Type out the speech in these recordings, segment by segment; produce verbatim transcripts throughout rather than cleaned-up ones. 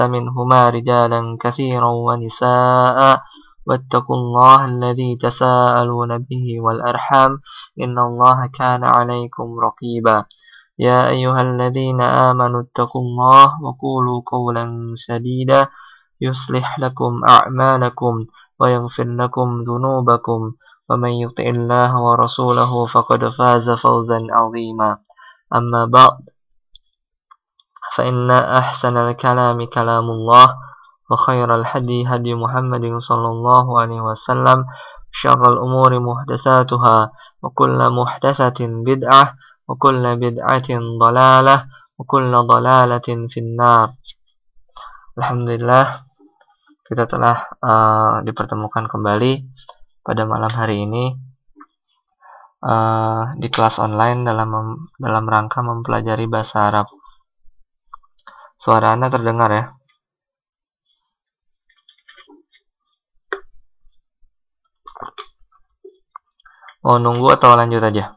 منهما رجالا كثيرا ونساء واتقوا الله الذي تساءلون به والأرحام إن الله كان عليكم رقيبا يا أيها الذين آمنوا اتقوا الله وقولوا قولا سديدا يصلح لكم أعمالكم ويغفر لكم ذنوبكم ومن يطع الله ورسوله فقد فاز فوزا عظيما أما بعد فإن أحسن الكلام كلام الله وخير الهدي هدي محمد صلى الله عليه وسلم شر الأمور محدثاتها وكل محدثة بدعة وكل بدعة ضلالة وكل ضلالة في النار. Alhamdulillah, kita telah uh, dipertemukan kembali pada malam hari ini uh, di kelas online dalam dalam rangka mempelajari bahasa Arab. Suara Anda terdengar ya? Mau nunggu atau lanjut aja?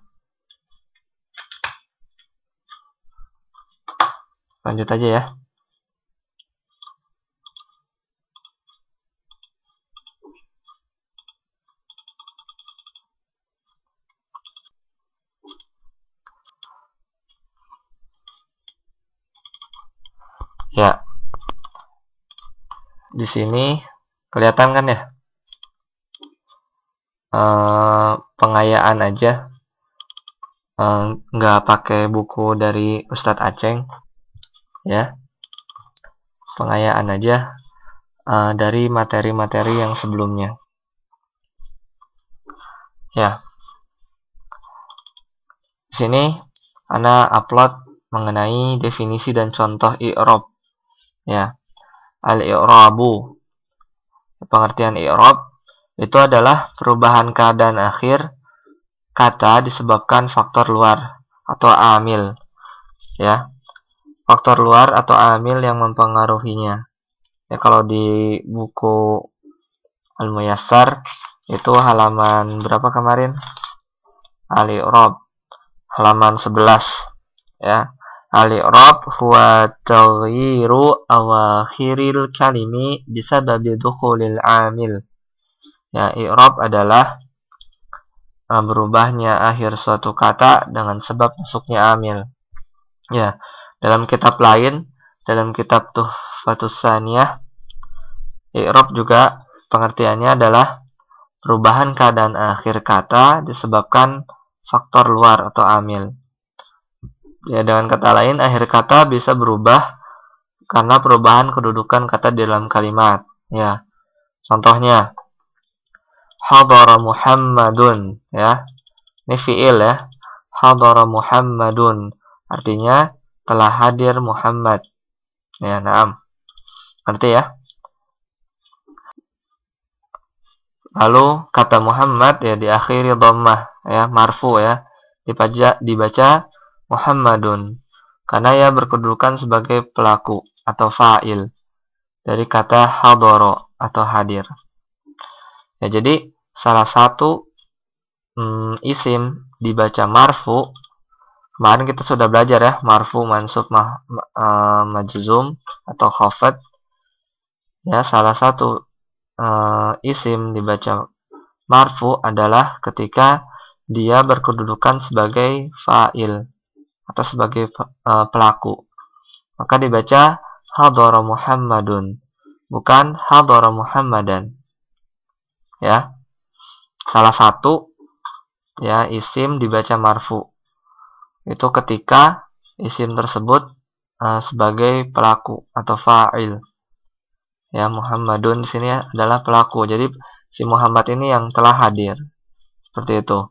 Lanjut aja ya. Ya, di sini kelihatan kan ya, e, pengayaan aja, e, nggak pakai buku dari Ustadz Aceng, ya, pengayaan aja e, dari materi-materi yang sebelumnya. Ya, di sini Ana upload mengenai definisi dan contoh i'rab. Ya, al-i'rabu, pengertian i'rab itu adalah perubahan keadaan akhir kata disebabkan faktor luar atau amil, ya, faktor luar atau amil yang mempengaruhinya. Ya, kalau di buku Al-Muyassar itu halaman berapa kemarin? Al-i'rab halaman sebelas, ya. Al-i'rab huwa taghyiru awakhiril kalimi bisababi dukhulil amil. Ya, i'rab adalah uh, berubahnya akhir suatu kata dengan sebab masuknya amil. Ya, dalam kitab lain, dalam kitab Tuhfatus Tsaniyah, i'rab juga pengertiannya adalah perubahan keadaan akhir kata disebabkan faktor luar atau amil. Ya, dengan kata lain, akhir kata bisa berubah karena perubahan kedudukan kata di dalam kalimat. Ya, contohnya, hadara Muhammadun, ya, ini fi'il ya, hadara Muhammadun, artinya telah hadir Muhammad. Ya, naam, ngerti ya? Lalu kata Muhammad ya diakhiri dhammah, ya, marfu ya, dibaca dibaca Muhammadun, karena ia berkedudukan sebagai pelaku atau fa'il dari kata hadoro atau hadir. Ya, jadi salah satu hmm, isim dibaca marfu. Kemarin kita sudah belajar ya, marfu, mansub, mah, uh, majzum atau khafad. Ya, salah satu uh, isim dibaca marfu adalah ketika dia berkedudukan sebagai fa'il atau sebagai uh, pelaku. Maka dibaca hadara Muhammadun, bukan hadara Muhammadan. Ya. Salah satu ya isim dibaca marfu. Itu ketika isim tersebut uh, sebagai pelaku atau fa'il. Ya, Muhammadun di sini adalah pelaku. Jadi si Muhammad ini yang telah hadir. Seperti itu.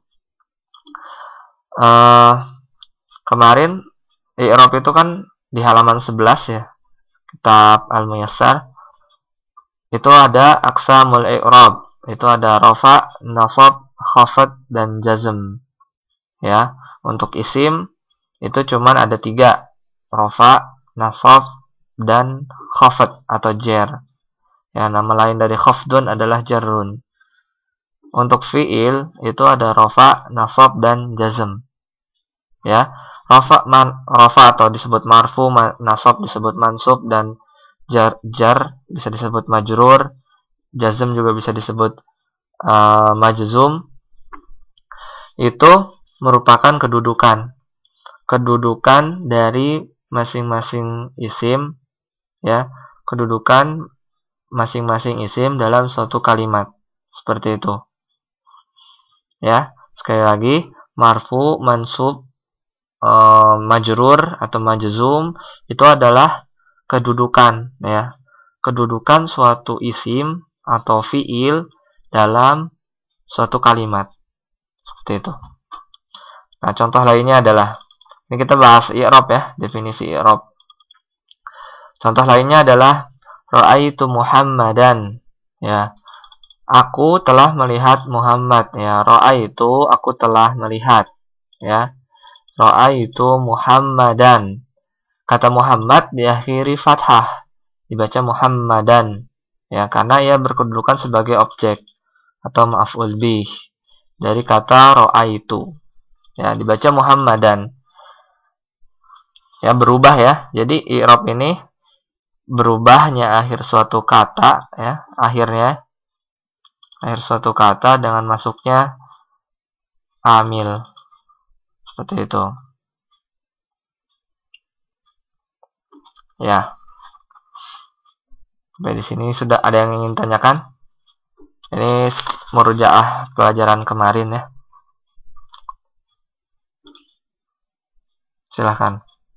Uh, Kemarin i'rab itu kan di halaman sebelas ya, kitab Al-Muyassar. Itu ada aqsamul i'rab. Itu ada rafa, nasab, khafad dan jazm. Ya, untuk isim itu cuman ada tiga, rafa, nasab dan khafad atau jar. Ya, nama lain dari khafdun adalah jarrun. Untuk fi'il itu ada rafa, nasab dan jazm. Ya. Rafa, man, rafa atau disebut marfu, man, nasab disebut mansub, dan jar, jar bisa disebut majrur, jazm juga bisa disebut uh, majzum. Itu merupakan kedudukan kedudukan dari masing-masing isim, ya, kedudukan masing-masing isim dalam suatu kalimat, seperti itu. Ya, sekali lagi, marfu, mansub, uh, majrur atau majzum itu adalah kedudukan, ya, kedudukan suatu isim atau fiil dalam suatu kalimat, seperti itu. Nah, contoh lainnya adalah, ini kita bahas i'rab ya, definisi i'rab. Contoh lainnya adalah ra'aitu Muhammadan, ya, aku telah melihat Muhammad, ya, ra'aitu, aku telah melihat, ya, ra'aitu Muhammadan. Kata Muhammad diakhiri fathah, dibaca Muhammadan, ya, karena ia berkedudukan sebagai objek atau maf'ul bih dari kata ra'aitu, ya, dibaca Muhammadan, ya, berubah ya. Jadi i'rab ini berubahnya akhir suatu kata, ya, akhirnya akhir suatu kata dengan masuknya amil, seperti itu, ya. Sampai di sini sudah ada yang ingin tanyakan? Ini murojaah pelajaran kemarin ya, silahkan.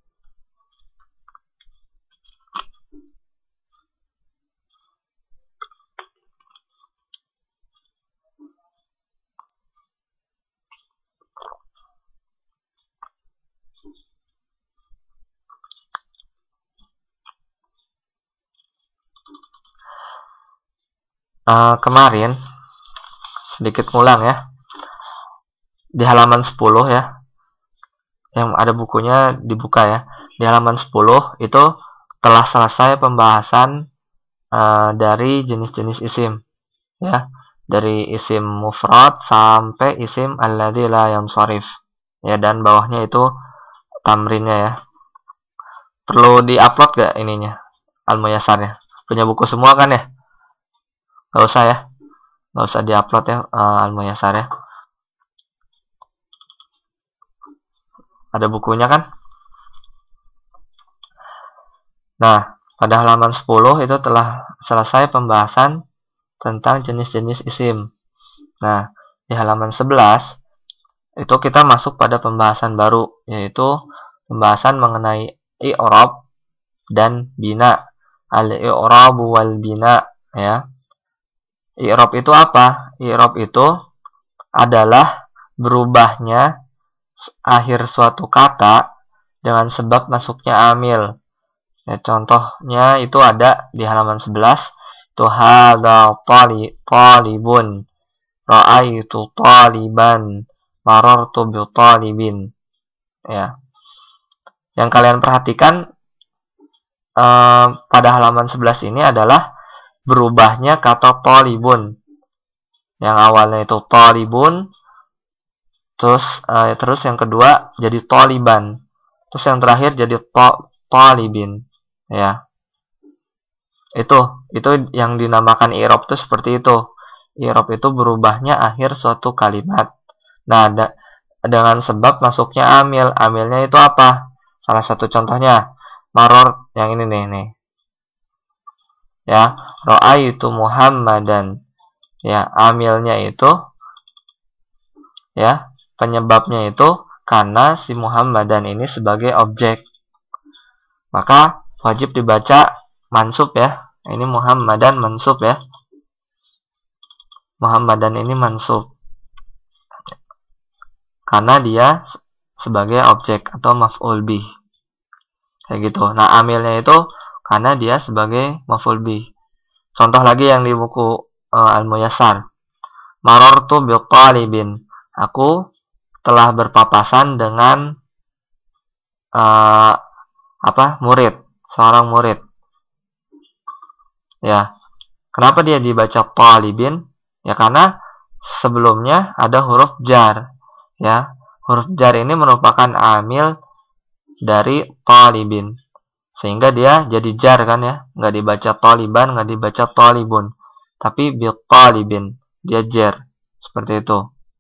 Uh, kemarin sedikit ngulang ya, di halaman sepuluh ya, yang ada bukunya dibuka ya, di halaman sepuluh itu telah selesai pembahasan uh, dari jenis-jenis isim, ya, dari isim mufrad sampai isim alladzi la yansharif, ya, dan bawahnya itu tamrinnya ya. Perlu diupload gak ininya, al-muyassarnya? Punya buku semua kan ya? Gak usah ya, gak usah diupload ya, uh, al-muyassar ya. Ada bukunya kan? Nah, pada halaman sepuluh itu telah selesai pembahasan tentang jenis-jenis isim. Nah, di halaman sebelas itu kita masuk pada pembahasan baru, yaitu pembahasan mengenai i'rab dan bina. Al-i'rab wal bina, ya. I'rab itu apa? I'rab itu adalah berubahnya akhir suatu kata dengan sebab masuknya amil. Ya, contohnya itu ada di halaman sebelas. Itu hadza tali talibun, ra'aitu taliban, marartu bi talibin. Ya. Yang kalian perhatikan eh, pada halaman sebelas ini adalah berubahnya kata talibun. Yang awalnya itu talibun, terus eh, terus yang kedua jadi taliban, terus yang terakhir jadi to, talibin, ya. Itu itu yang dinamakan i'rab itu seperti itu. I'rab itu berubahnya akhir suatu kalimat. Nah, da, dengan sebab masuknya amil. Amilnya itu apa? Salah satu contohnya maror yang ini nih nih. Ya, ra'aitu Muhammadan. Ya, amilnya itu, ya, penyebabnya itu karena si Muhammadan ini sebagai objek. Maka wajib dibaca mansub ya. Ini Muhammadan mansub ya. Muhammadan ini mansub karena dia sebagai objek atau maf'ul bih. Kayak gitu. Nah, amilnya itu karena dia sebagai maf'ul bih. Contoh lagi yang di buku uh, Al-Muyassar. Marartu bi talibin. Aku telah berpapasan dengan uh, apa? murid, seorang murid. Ya. Kenapa dia dibaca talibin? Ya karena sebelumnya ada huruf jar. Ya. Huruf jar ini merupakan amil dari talibin. sehingga dia jadi jar kan ya, nggak dibaca taliban, nggak dibaca talibun, tapi bi talibin, dia jar seperti itu.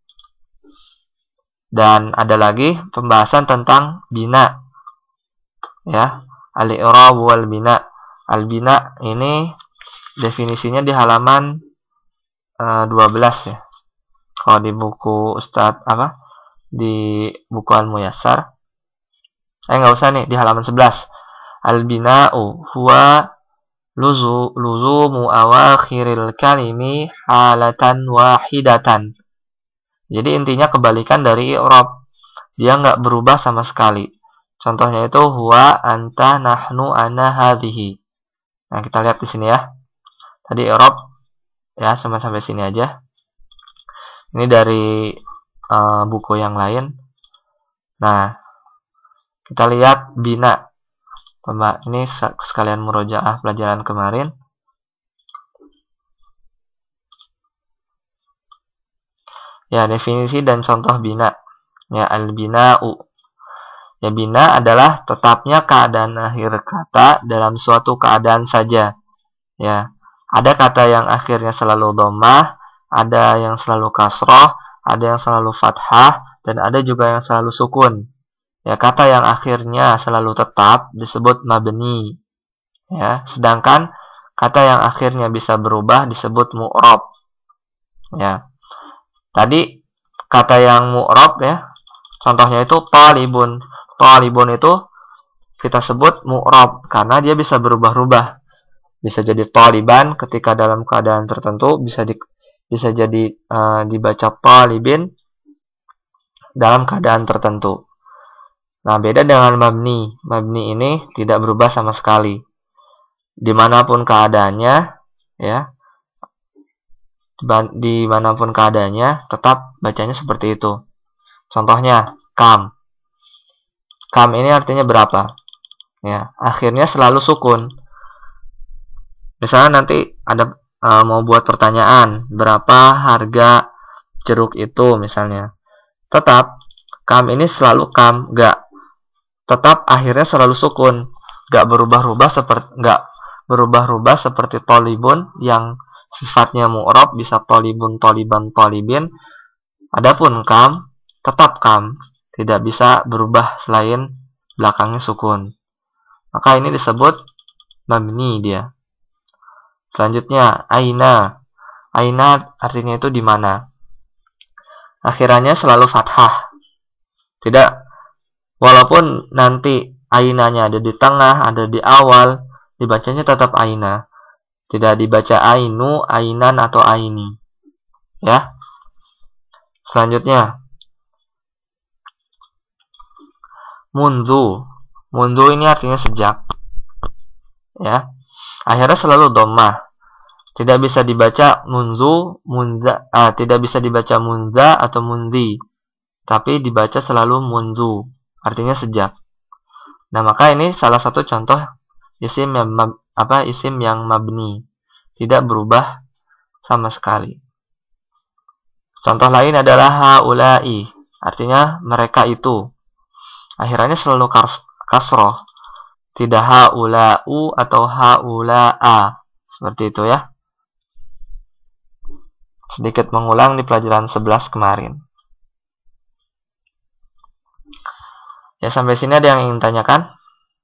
Dan ada lagi pembahasan tentang bina, ya, al-i'rab wal bina. Al-bina ini definisinya di halaman uh, dua belas ya. Kalau di buku Ustadz apa? Di buku Al-Muyassar. Eh nggak usah nih, di halaman sebelas. Al-bina'u huwa luzu luzumu awakhiril kalimi halatan wahidatan. Jadi intinya kebalikan dari i'rab. Dia nggak berubah sama sekali. Contohnya itu huwa, anta, nahnu, ana, hadhihi. Nah, kita lihat di sini ya. Tadi i'rab ya sampai sampai sini aja. Ini dari uh, buku yang lain. Nah, kita lihat bina. Ini sekalian murojaah pelajaran kemarin. Ya, definisi dan contoh bina. Ya, al-bina'u. Ya, bina adalah tetapnya keadaan akhir kata dalam suatu keadaan saja. Ya, ada kata yang akhirnya selalu dhammah, ada yang selalu kasroh, ada yang selalu fathah, dan ada juga yang selalu sukun. Ya, kata yang akhirnya selalu tetap disebut mabni. Ya, sedangkan kata yang akhirnya bisa berubah disebut mu'rab. Ya. Tadi kata yang mu'rab ya, contohnya itu talibun. Talibun itu kita sebut mu'rab karena dia bisa berubah-ubah. Bisa jadi taliban ketika dalam keadaan tertentu, bisa di, bisa jadi uh, dibaca talibin dalam keadaan tertentu. Nah, beda dengan mabni. Mabni ini tidak berubah sama sekali. Dimanapun keadaannya, ya, dimanapun keadaannya, tetap bacanya seperti itu. Contohnya, kam. Kam ini artinya berapa? Ya, akhirnya selalu sukun. Misalnya nanti ada uh, mau buat pertanyaan, berapa harga jeruk itu misalnya. Tetap, kam ini selalu kam, enggak. Tetap akhirnya selalu sukun, nggak berubah-ubah seperti nggak berubah-ubah seperti tolibun yang sifatnya mu'rab, bisa tolibun, toliban, tolibin. Adapun kam tetap kam, tidak bisa berubah selain belakangnya sukun. Maka ini disebut mabni dia. Selanjutnya aina. Aina artinya itu di mana. Akhirannya selalu fathah. Tidak. Walaupun nanti ainanya ada di tengah, ada di awal, dibacanya tetap aina. Tidak dibaca ainu, ainan, atau aini. Ya. Selanjutnya. Mundu. Mundu ini artinya sejak. Ya. Akhirnya selalu dhammah. Tidak bisa dibaca munzu, munza, ah, tidak bisa dibaca munza atau mundi. Tapi dibaca selalu mundu. Artinya sejak. Nah, maka ini salah satu contoh isim yang mab, apa isim yang mabni, tidak berubah sama sekali. Contoh lain adalah haula'i, artinya mereka itu. Akhirnya selalu kasroh, tidak haula'u atau haula'a, seperti itu ya. Sedikit mengulang di pelajaran sebelas kemarin. Ya, sampai sini ada yang ingin tanyakan?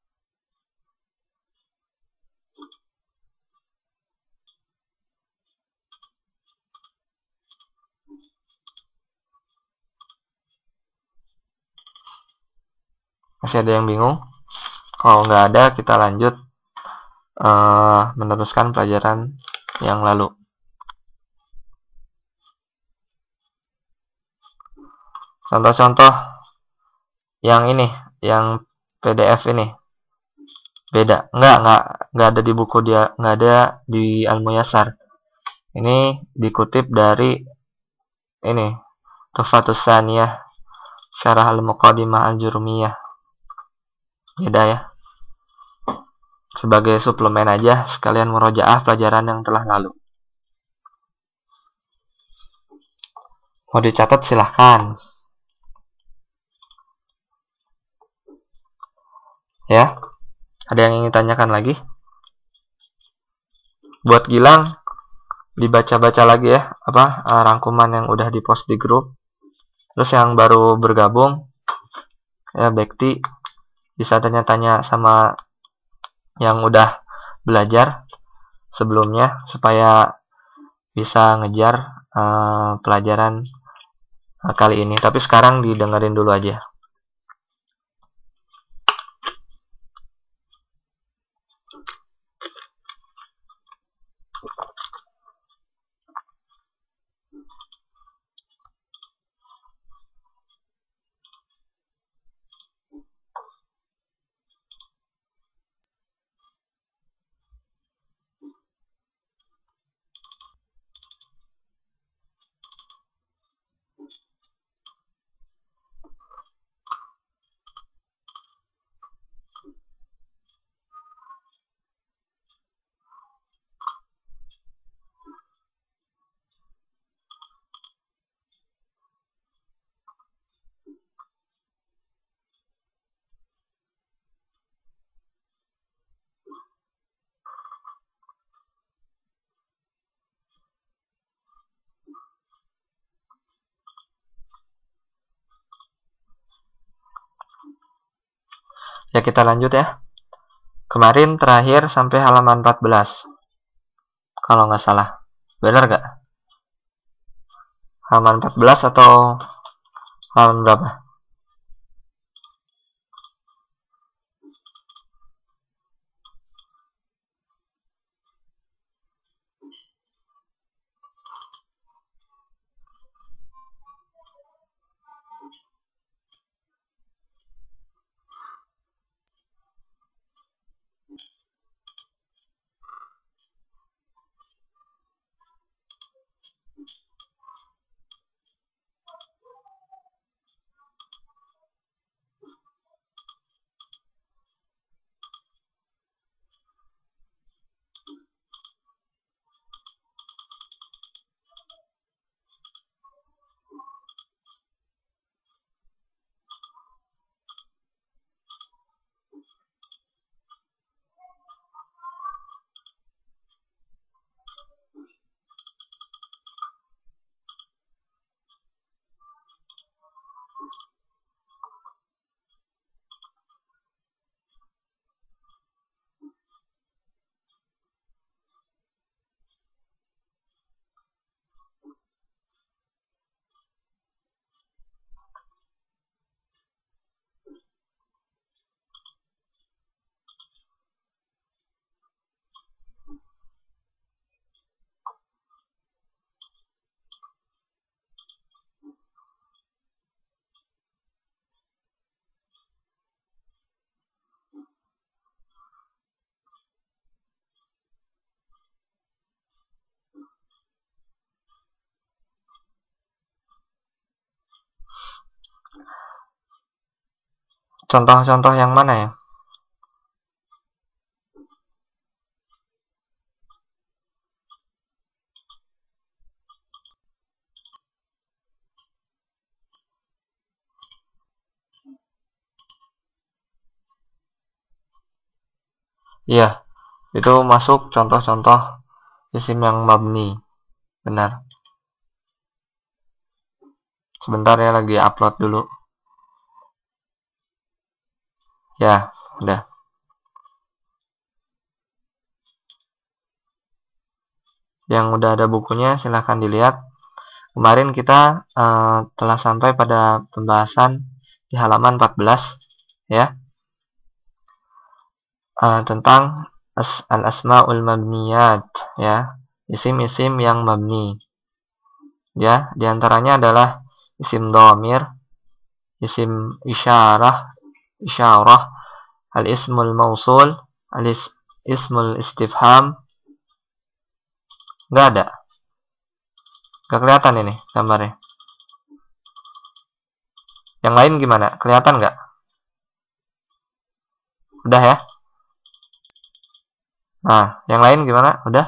Masih ada yang bingung? Kalau nggak ada, kita lanjut uh, meneruskan pelajaran yang lalu. Contoh-contoh yang ini, yang P D F ini beda, enggak enggak enggak ada di buku dia, enggak ada di Al-Muyassar. Ini dikutip dari ini Tuhfatus Tsaniyah Syarah Al-Muqaddimah Al-Jurumiyah. Beda ya. Sebagai suplemen aja, sekalian murojaah pelajaran yang telah lalu. Mau dicatat silahkan. Ya. Ada yang ingin tanyakan lagi? Buat Gilang, dibaca-baca lagi ya, apa uh, rangkuman yang udah dipost di grup. Terus yang baru bergabung, ya Bekti, bisa tanya-tanya sama yang udah belajar sebelumnya, supaya bisa ngejar uh, pelajaran uh, kali ini. Tapi sekarang didengerin dulu aja. Ya, kita lanjut ya. Kemarin terakhir sampai halaman empat belas. Kalau nggak salah. Benar nggak? Halaman empat belas atau halaman berapa? Contoh-contoh yang mana ya? Iya, itu masuk contoh-contoh isim yang mabni. Benar. Sebentar ya, lagi upload dulu. Ya, udah. Yang udah ada bukunya silahkan dilihat. Kemarin kita uh, telah sampai pada pembahasan di halaman empat belas ya, uh, tentang as al-asmaul mabniyat ya, isim-isim yang mabni ya. Diantaranya adalah isim dhamir, isim isyarah, isyarah, al-ismul mausul, al-ismul istifham. Nggak ada, nggak kelihatan ini gambarnya. Yang lain gimana? Kelihatan nggak? Udah ya? Nah, yang lain gimana? Udah?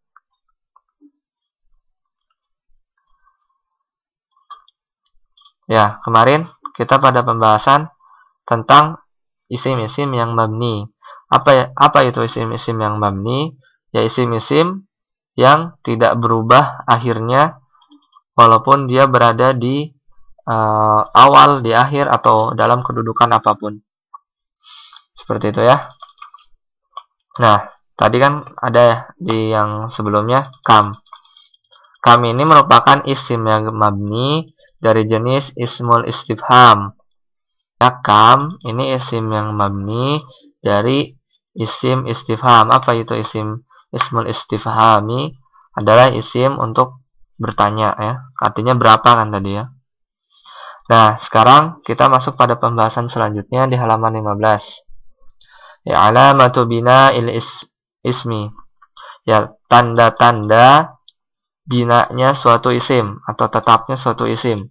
Ya, kemarin kita pada pembahasan tentang isim-isim yang mabni. Apa ya, apa itu isim-isim yang mabni? Ya isim-isim yang tidak berubah akhirnya walaupun dia berada di uh, awal, di akhir, atau dalam kedudukan apapun. Seperti itu ya. Nah, tadi kan ada ya di yang sebelumnya kam. Kam ini merupakan isim yang mabni dari jenis ismul istifham. Ya, kam ini isim yang mabni dari isim istifham. Apa itu isim ismul istifhami? Adalah isim untuk bertanya ya. Artinya berapa kan tadi ya. Nah, sekarang kita masuk pada pembahasan selanjutnya di halaman lima belas. Ya, alamatu bina'il is, ismi. Ya, tanda-tanda binanya suatu isim atau tetapnya suatu isim.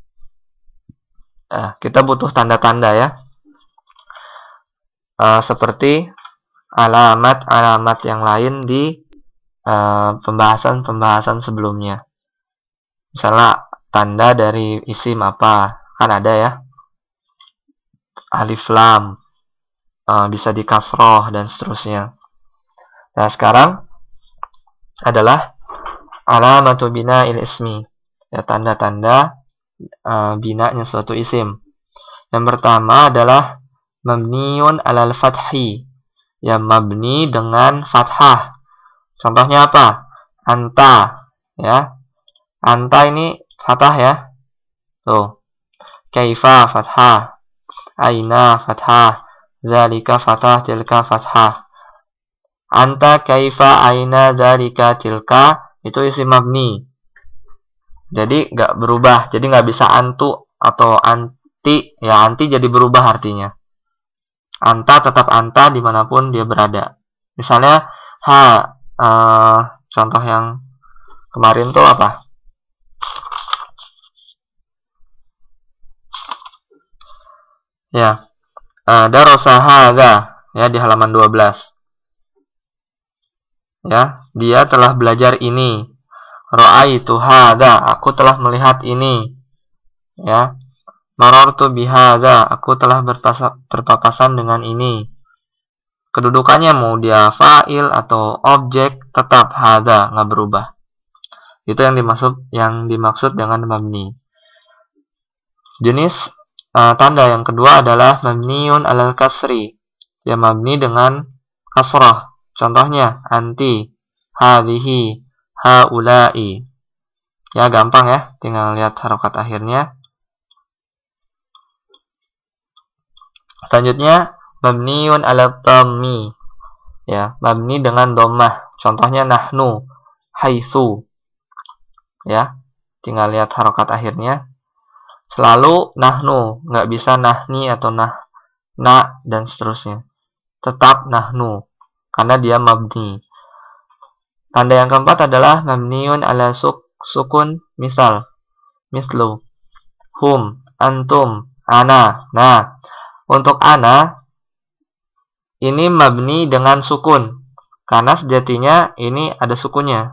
Nah, kita butuh tanda-tanda ya. Uh, seperti alamat-alamat yang lain di pembahasan-pembahasan uh, sebelumnya. Misalnya tanda dari isim apa? Kan ada ya. Alif lam, uh, bisa di kasroh dan seterusnya. Nah, sekarang adalah alamatu bina'il ismi. Ya, tanda-tanda uh, binanya suatu isim. Yang pertama adalah mabniun alal fathi. Ya, mabni dengan fathah. Contohnya apa? Anta, ya. Anta ini fathah ya. Tuh. Kaifa fathah. Aina fathah. Zalika fathah, tilka fathah. Anta, kaifa, aina, zalika, tilka itu isim mabni. Jadi nggak berubah. Jadi nggak bisa antu atau anti. Ya, anti jadi berubah artinya. Anta tetap anta dimanapun dia berada. Misalnya, ha, uh, contoh yang kemarin tuh apa? Ya, uh, darasa hadza ya di halaman dua belas. Ya, dia telah belajar ini. Ra'aitu hadza, aku telah melihat ini. Ya. Marartu bihadza, aku telah berpapasan dengan ini. Kedudukannya mau dia fa'il atau objek tetap hadza, nggak berubah. Itu yang dimaksud yang dimaksud dengan mabni. Jenis uh, tanda yang kedua adalah mabniun alal kasri. Ya, mabni dengan kasrah. Contohnya anti, hadhihi, haula'i. Ya, gampang ya, tinggal lihat harokat akhirnya. Selanjutnya mabniun ala dhammi. Ya, mabni dengan dhammah. Contohnya nahnu, haitsu. Ya, tinggal lihat harokat akhirnya. Selalu nahnu, nggak bisa nahni atau nah, na dan seterusnya. Tetap nahnu karena dia mabni. Tanda yang keempat adalah mabniun ala suk, sukun misal. Mislu, hum, antum, ana. Nah, untuk ana, ini mabni dengan sukun. Karena sejatinya ini ada sukunnya.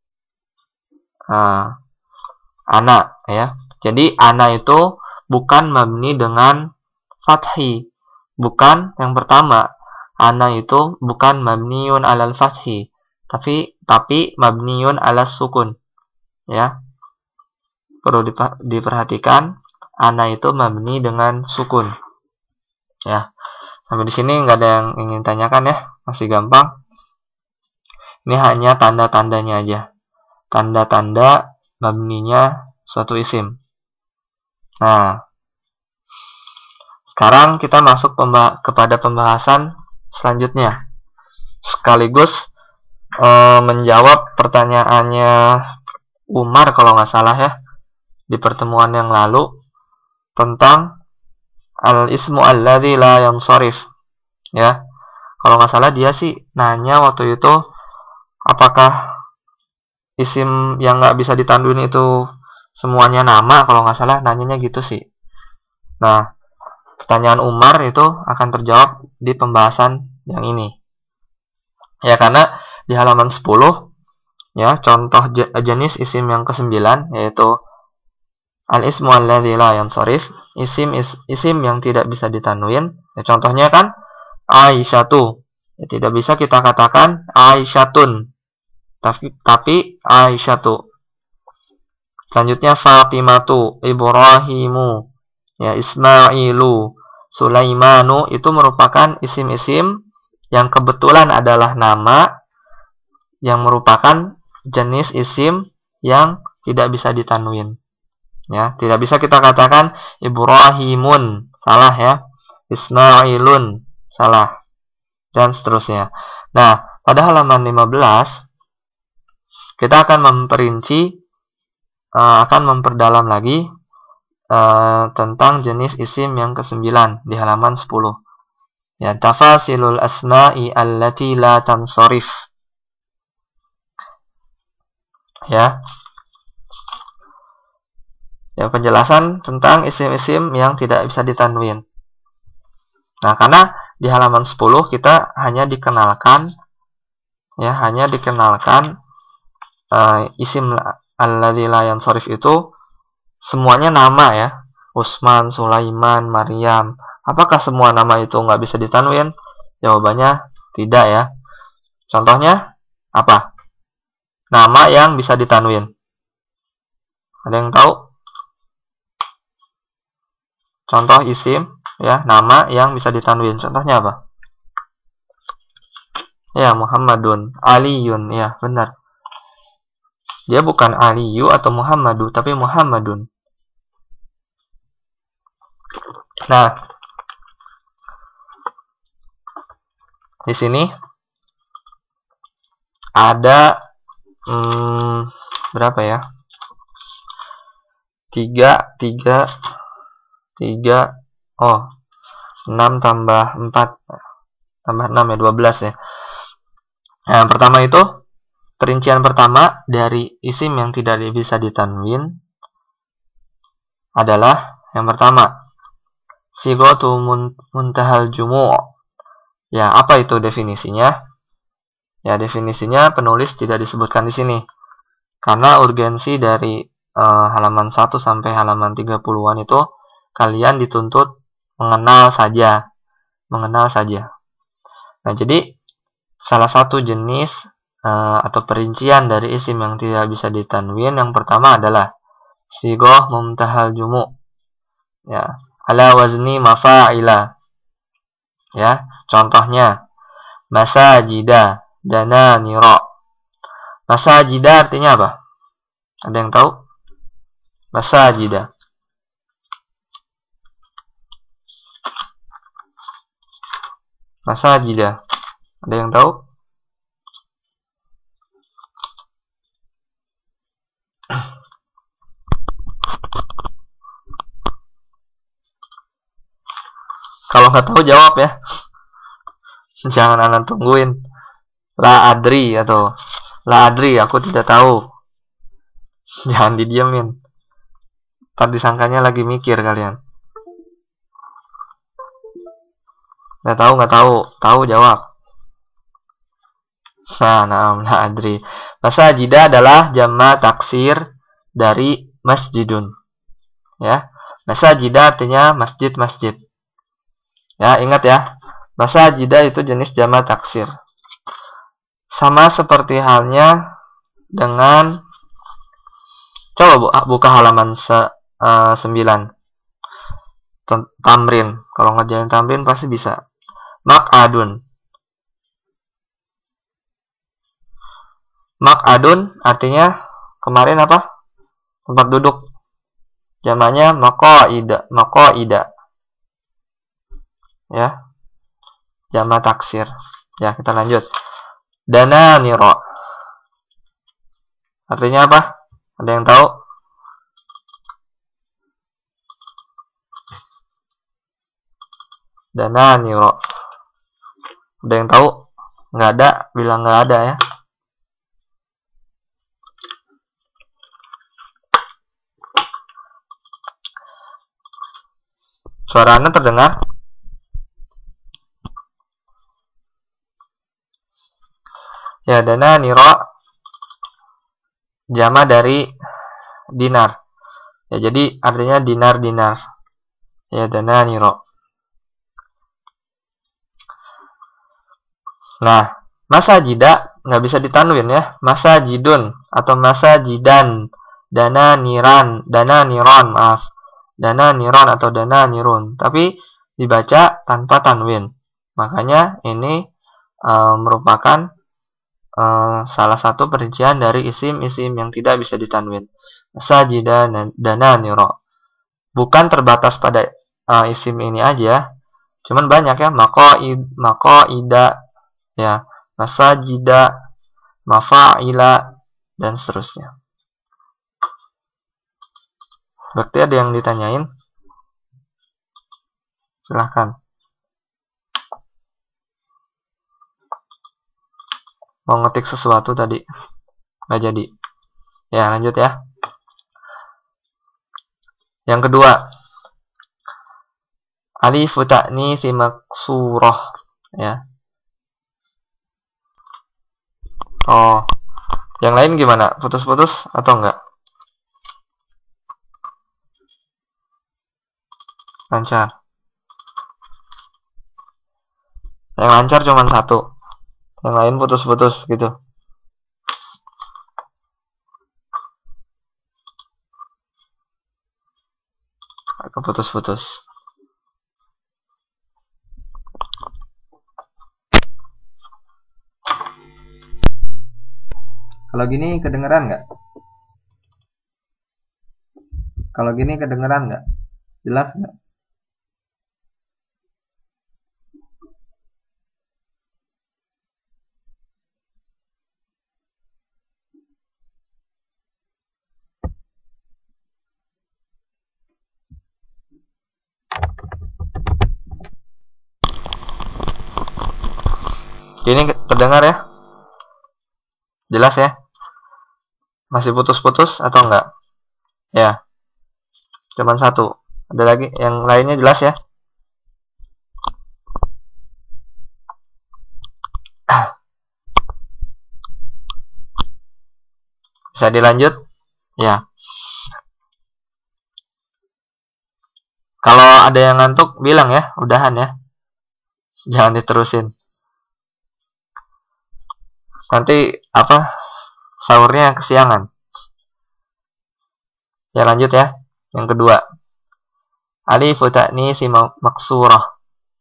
Nah, ana, ya. Jadi, ana itu bukan mabni dengan fathi. Bukan yang pertama. Ana itu bukan mabniun alal fathi. Tapi, tapi mabniun ala sukun. Ya. Perlu diperhatikan, ana itu mabni dengan sukun. Ya, sampai di sini nggak ada yang ingin tanyakan ya, masih gampang. Ini hanya tanda-tandanya aja, tanda-tanda mabninya suatu isim. Nah, sekarang kita masuk pemba kepada pembahasan selanjutnya, sekaligus e, menjawab pertanyaannya Umar kalau nggak salah ya di pertemuan yang lalu tentang al-ismu alladzi la yansharif. Ya. Kalau nggak salah dia sih nanya waktu itu apakah isim yang nggak bisa ditanduin itu semuanya nama, kalau nggak salah nanyanya gitu sih. Nah, pertanyaan Umar itu akan terjawab di pembahasan yang ini. Ya, karena di halaman sepuluh ya, contoh jenis isim yang kesembilan yaitu al-ismu alladzi la yansharif. Isim is, isim yang tidak bisa ditanwin. Ya, contohnya kan Aisyatu. Ya, tidak bisa kita katakan Aisyatun, tapi tapi Aisyatu. Selanjutnya Fatimatu, Ibrahimu, ya Ismailu, Sulaimanu itu merupakan isim-isim yang kebetulan adalah nama yang merupakan jenis isim yang tidak bisa ditanwin. Ya, tidak bisa kita katakan Ibrahimun, salah ya. Ismailun, salah. Dan seterusnya. Nah, pada halaman lima belas kita akan memperinci uh, akan memperdalam lagi uh, tentang jenis isim yang kesembilan di halaman sepuluh. Ya, tafasilul asma'i allati la tansarif. Ya. Ya, penjelasan tentang isim-isim yang tidak bisa ditanwin. Nah, karena di halaman sepuluh kita hanya dikenalkan ya, hanya dikenalkan uh, isim alladzi la yansharif itu semuanya nama ya. Usman, Sulaiman, Maryam. Apakah semua nama itu nggak bisa ditanwin? Jawabannya tidak ya. Contohnya apa? Nama yang bisa ditanwin. Ada yang tahu? Contoh isim ya, nama yang bisa ditanwin. Contohnya apa? Ya, Muhammadun, Aliyun, ya, benar. Dia bukan Aliyu atau Muhammadu, tapi Muhammadun. Nah, di sini ada hmm, berapa ya? Tiga, tiga, tiga, oh, enam tambah empat, tambah enam ya, dua belas ya. Nah, yang pertama itu, perincian pertama dari isim yang tidak bisa ditanwin adalah yang pertama, sigatu muntahal jumu'. Ya, apa itu definisinya? Ya, definisinya penulis tidak disebutkan di sini. Karena urgensi dari uh, halaman satu sampai halaman tiga puluhan itu kalian dituntut mengenal saja. Mengenal saja. Nah, jadi salah satu jenis uh, atau perincian dari isim yang tidak bisa ditanwin yang pertama adalah sigoh mumtahal jumu'. Ya, ala wazni mafa'ila. Ya, contohnya masajida, dananira. Masajida artinya apa? Ada yang tahu? Masajida. Masajida. Ada yang tahu? Kalau nggak tahu jawab ya. Jangan anak tungguin. La adri atau la adri, aku tidak tahu. Jangan didiemin. Ntar disangkanya lagi mikir kalian. Nggak tahu, nggak tahu. Tahu jawab. Nah, nah, la adri. Masajida adalah jama taksir dari masjidun. Ya. Masajida artinya masjid-masjid. Ya, ingat ya. Masajida itu jenis jama taksir. Sama seperti halnya dengan, coba buka halaman sembilan. Tamrin. Kalau ngerjain tamrin pasti bisa. Mak'adun. Mak'adun artinya kemarin apa? Tempat duduk. Jamannya maqaida, maqaida. Ya. Jama taksir. Ya, kita lanjut. Dananira. Artinya apa? Ada yang tahu? Dananira. Ada yang tahu? Nggak ada, bilang nggak ada ya. Suara Anda terdengar? Ya, dananira jama dari dinar. Ya, jadi artinya dinar-dinar. Ya, dananira. Nah, masajida nggak bisa ditanwin ya. Masajidun atau masajidan. Dana niran, dana niron, maaf. Dana niron atau dana nirun. Tapi dibaca tanpa tanwin. Makanya ini e, merupakan e, salah satu perincian dari isim-isim yang tidak bisa ditanwin. Masajida dana niro. Bukan terbatas pada e, isim ini aja. Cuman banyak ya. Maqaid, maqaida, ya, masajida, mafa'ila, dan seterusnya. Berarti ada yang ditanyain? Silahkan. Mau ngetik sesuatu tadi, nggak jadi. Ya, lanjut ya. Yang kedua, alifu ta'nits maksurah, ya. Oh, yang lain gimana? Putus-putus atau enggak? Lancar. Yang lancar cuma satu. Yang lain putus-putus gitu. Keputus-putus. Kalau gini kedengeran nggak? Kalau gini kedengeran nggak? Jelas nggak? Gini terdengar ya? Jelas ya? Masih putus-putus atau enggak? Ya. Cuman satu. Ada lagi yang lainnya jelas ya? Bisa dilanjut? Ya. Kalau ada yang ngantuk bilang ya, udahan ya. Jangan diterusin. Nanti apa? Sahurnya kesiangan. Ya lanjut ya. Yang kedua. Alifu ta'nits maksurah.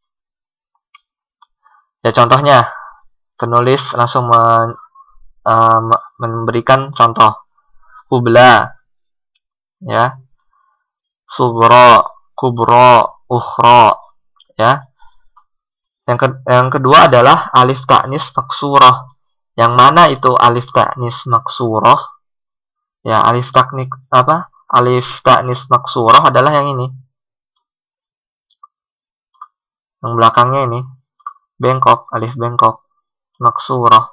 Ya contohnya. Penulis langsung men, uh, memberikan contoh. Hubla. Ya. Subro, kubro, ukhro. Ya. Yang, ke, yang kedua adalah alif ta'nis maksurah. Yang mana itu alif ta'nis maksurah? Ya, alif taknik apa? Alif ta'nis maksurah adalah yang ini. Yang belakangnya ini. Bengkok, alif bengkok. Maksurah.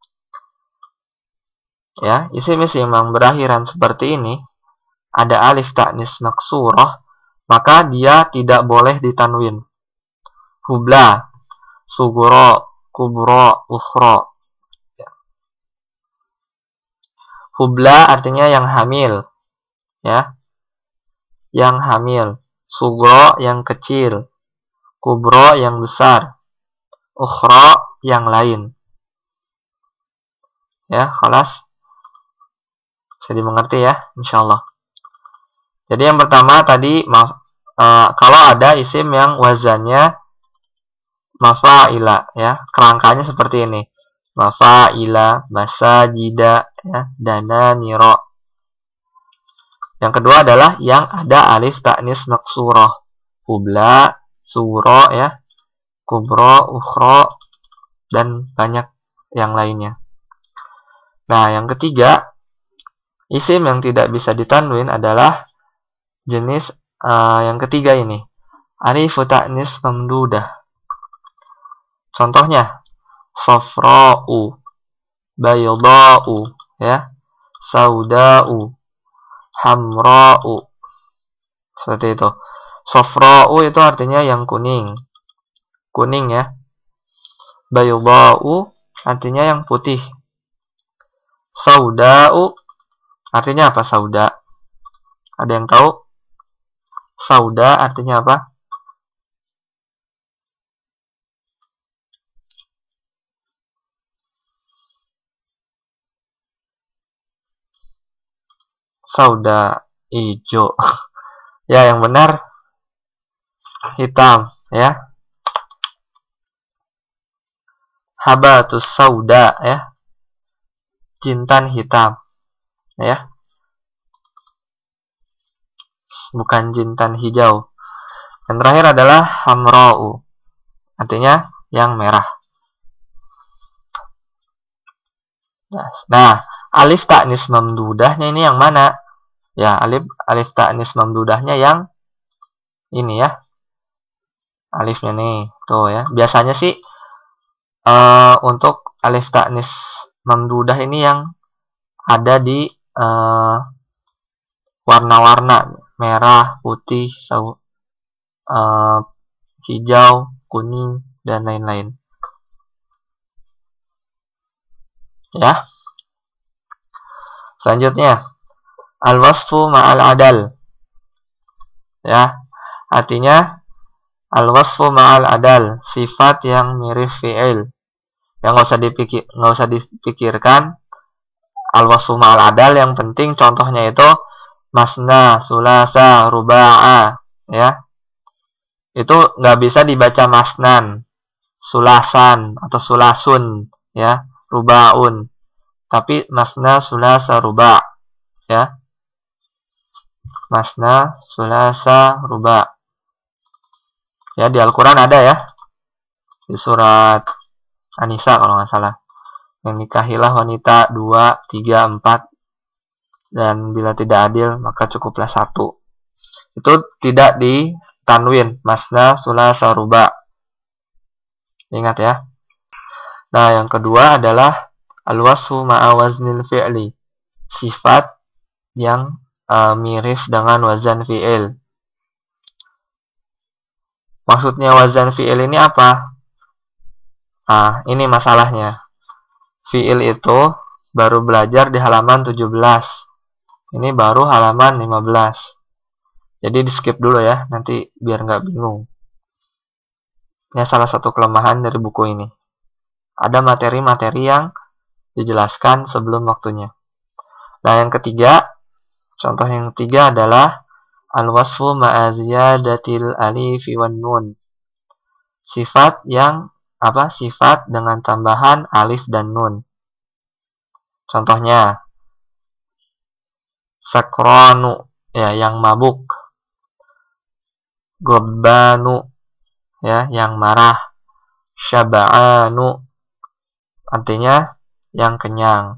Ya, isim-isim yang berakhiran seperti ini ada alif ta'nis maksurah, maka dia tidak boleh ditanwin. Hubla, sugro, kubro, ukhro. Hubla artinya yang hamil, ya, yang hamil. Sugro yang kecil, kubro yang besar, ukhro yang lain. Ya, khalas. Bisa dimengerti ya, insyaallah. Jadi yang pertama tadi, maaf, uh, kalau ada isim yang wazannya mafa'ila, ya, kerangkanya seperti ini. Mafa'ila, masajida, ya, dana niro. Yang kedua adalah yang ada alif ta'nis maksurah. Hubla, suro, ya, kubro, ukhro, dan banyak yang lainnya. Nah, yang ketiga, isim yang tidak bisa ditanwin adalah jenis uh, yang ketiga ini. Alifu ta'nis mamdudah. Contohnya, safra'u, bayda'u, ya, sauda'u, hamra'u. Seperti itu. Safra'u itu artinya yang kuning. Kuning ya. Bayda'u artinya yang putih. Sauda'u artinya apa sauda? Ada yang tahu? Sauda artinya apa? sauda, hijau. Ya, yang benar hitam, ya. Habatus sauda, ya. Jintan hitam, ya. Bukan jintan hijau. Yang terakhir adalah hamra'u, artinya yang merah. Nah, alif ta'nis mamdudahnya ini yang mana? Ya, alif alif ta'nis mamdudahnya yang ini ya. Alifnya nih, tuh ya. Biasanya sih uh, untuk alif ta'nis mamdudah ini yang ada di uh, warna-warna merah, putih, sau, uh, hijau, kuning, dan lain-lain. Ya. Selanjutnya, al-wasfu ma'al adal. Ya, artinya al-wasfu ma'al adal, sifat yang mirip fi'il. Yang nggak usah dipikir, nggak usah dipikirkan. Al-wasfu ma'al adal, yang penting contohnya itu masna, sulasa, ruba'a, ya. Itu nggak bisa dibaca masnan, sulasan atau sulasun, ya, rubaun. Tapi masna, sulasa, ruba', ya. Masna, sulasa, ruba'. Ya, di Al-Quran ada ya. Di surat An-Nisa kalau nggak salah. Yang nikahilah wanita dua, tiga, empat. Dan bila tidak adil, maka cukuplah satu. Itu tidak di tanwin. Masna, sulasa, ruba'. Ingat ya. Nah, yang kedua adalah al-wasfu ma'a waznil fi'li. Sifat yang uh, mirip dengan wazan fi'il. Maksudnya wazan fi'il ini apa? Nah, ini masalahnya. Fi'il itu baru belajar di halaman tujuh belas. Ini baru halaman lima belas. Jadi di skip dulu ya, nanti biar nggak bingung. Ini salah satu kelemahan dari buku ini. Ada materi-materi yang dijelaskan sebelum waktunya. Nah, yang ketiga, contoh yang ketiga adalah al-wasfu ma'aziyadatil alifi wan nun. Sifat yang apa? Sifat dengan tambahan alif dan nun. Contohnya sakranu, ya, yang mabuk. Gobbanu, ya, yang marah. Syaba'anu, artinya yang kenyang.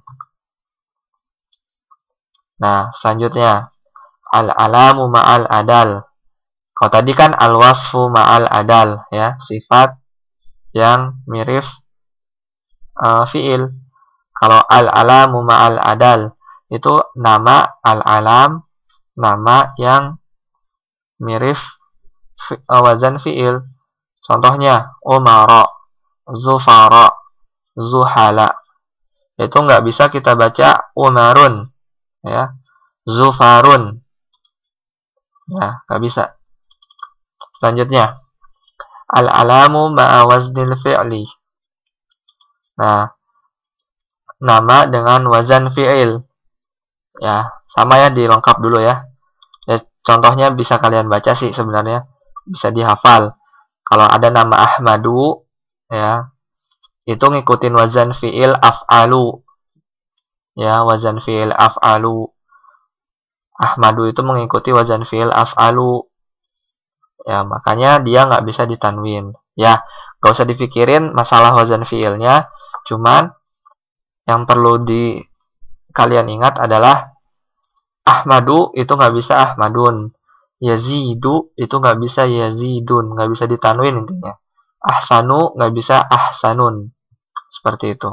Nah, selanjutnya al-alamu ma'al adal. Kalau tadi kan al-wasfu ma'al adal, ya, sifat yang mirip uh, fi'il. Kalau al-alamu ma'al adal, itu nama al-alam, nama yang mirip fi, uh, wazan fi'il. Contohnya umara, zufara, zuhala. Itu nggak bisa kita baca umarun, ya, zufarun, ya, nggak bisa. Selanjutnya al-alamu ma'a waznil fi'li. Nah, nama dengan wazan fi'il. Ya, sama ya, dilengkap dulu ya. Ya, contohnya bisa kalian baca sih sebenarnya, bisa dihafal. Kalau ada nama Ahmadu, ya, itu ngikutin wazan fi'il af'alu. Ya, wazan fi'il af'alu. Ahmadu itu mengikuti wazan fi'il af'alu. Ya, makanya dia nggak bisa ditanwin. Ya, nggak usah dipikirin masalah wazan fi'ilnya. Cuman yang perlu di kalian ingat adalah Ahmadu itu nggak bisa Ahmadun. Yazidu itu nggak bisa Yazidun, nggak bisa ditanwin intinya. Ahsanu nggak bisa Ahsanun. Seperti itu.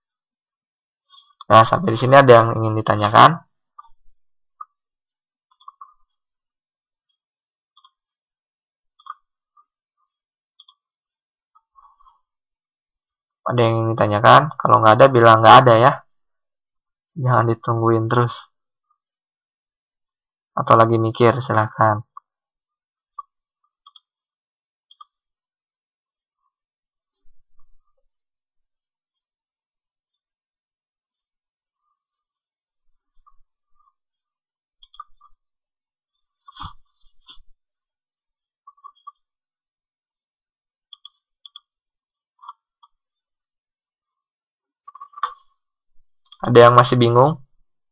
Nah, sampai di sini ada yang ingin ditanyakan? Ada yang ingin ditanyakan? Kalau nggak ada, bilang nggak ada ya. Jangan ditungguin terus. Atau lagi mikir, silahkan. Ada yang masih bingung?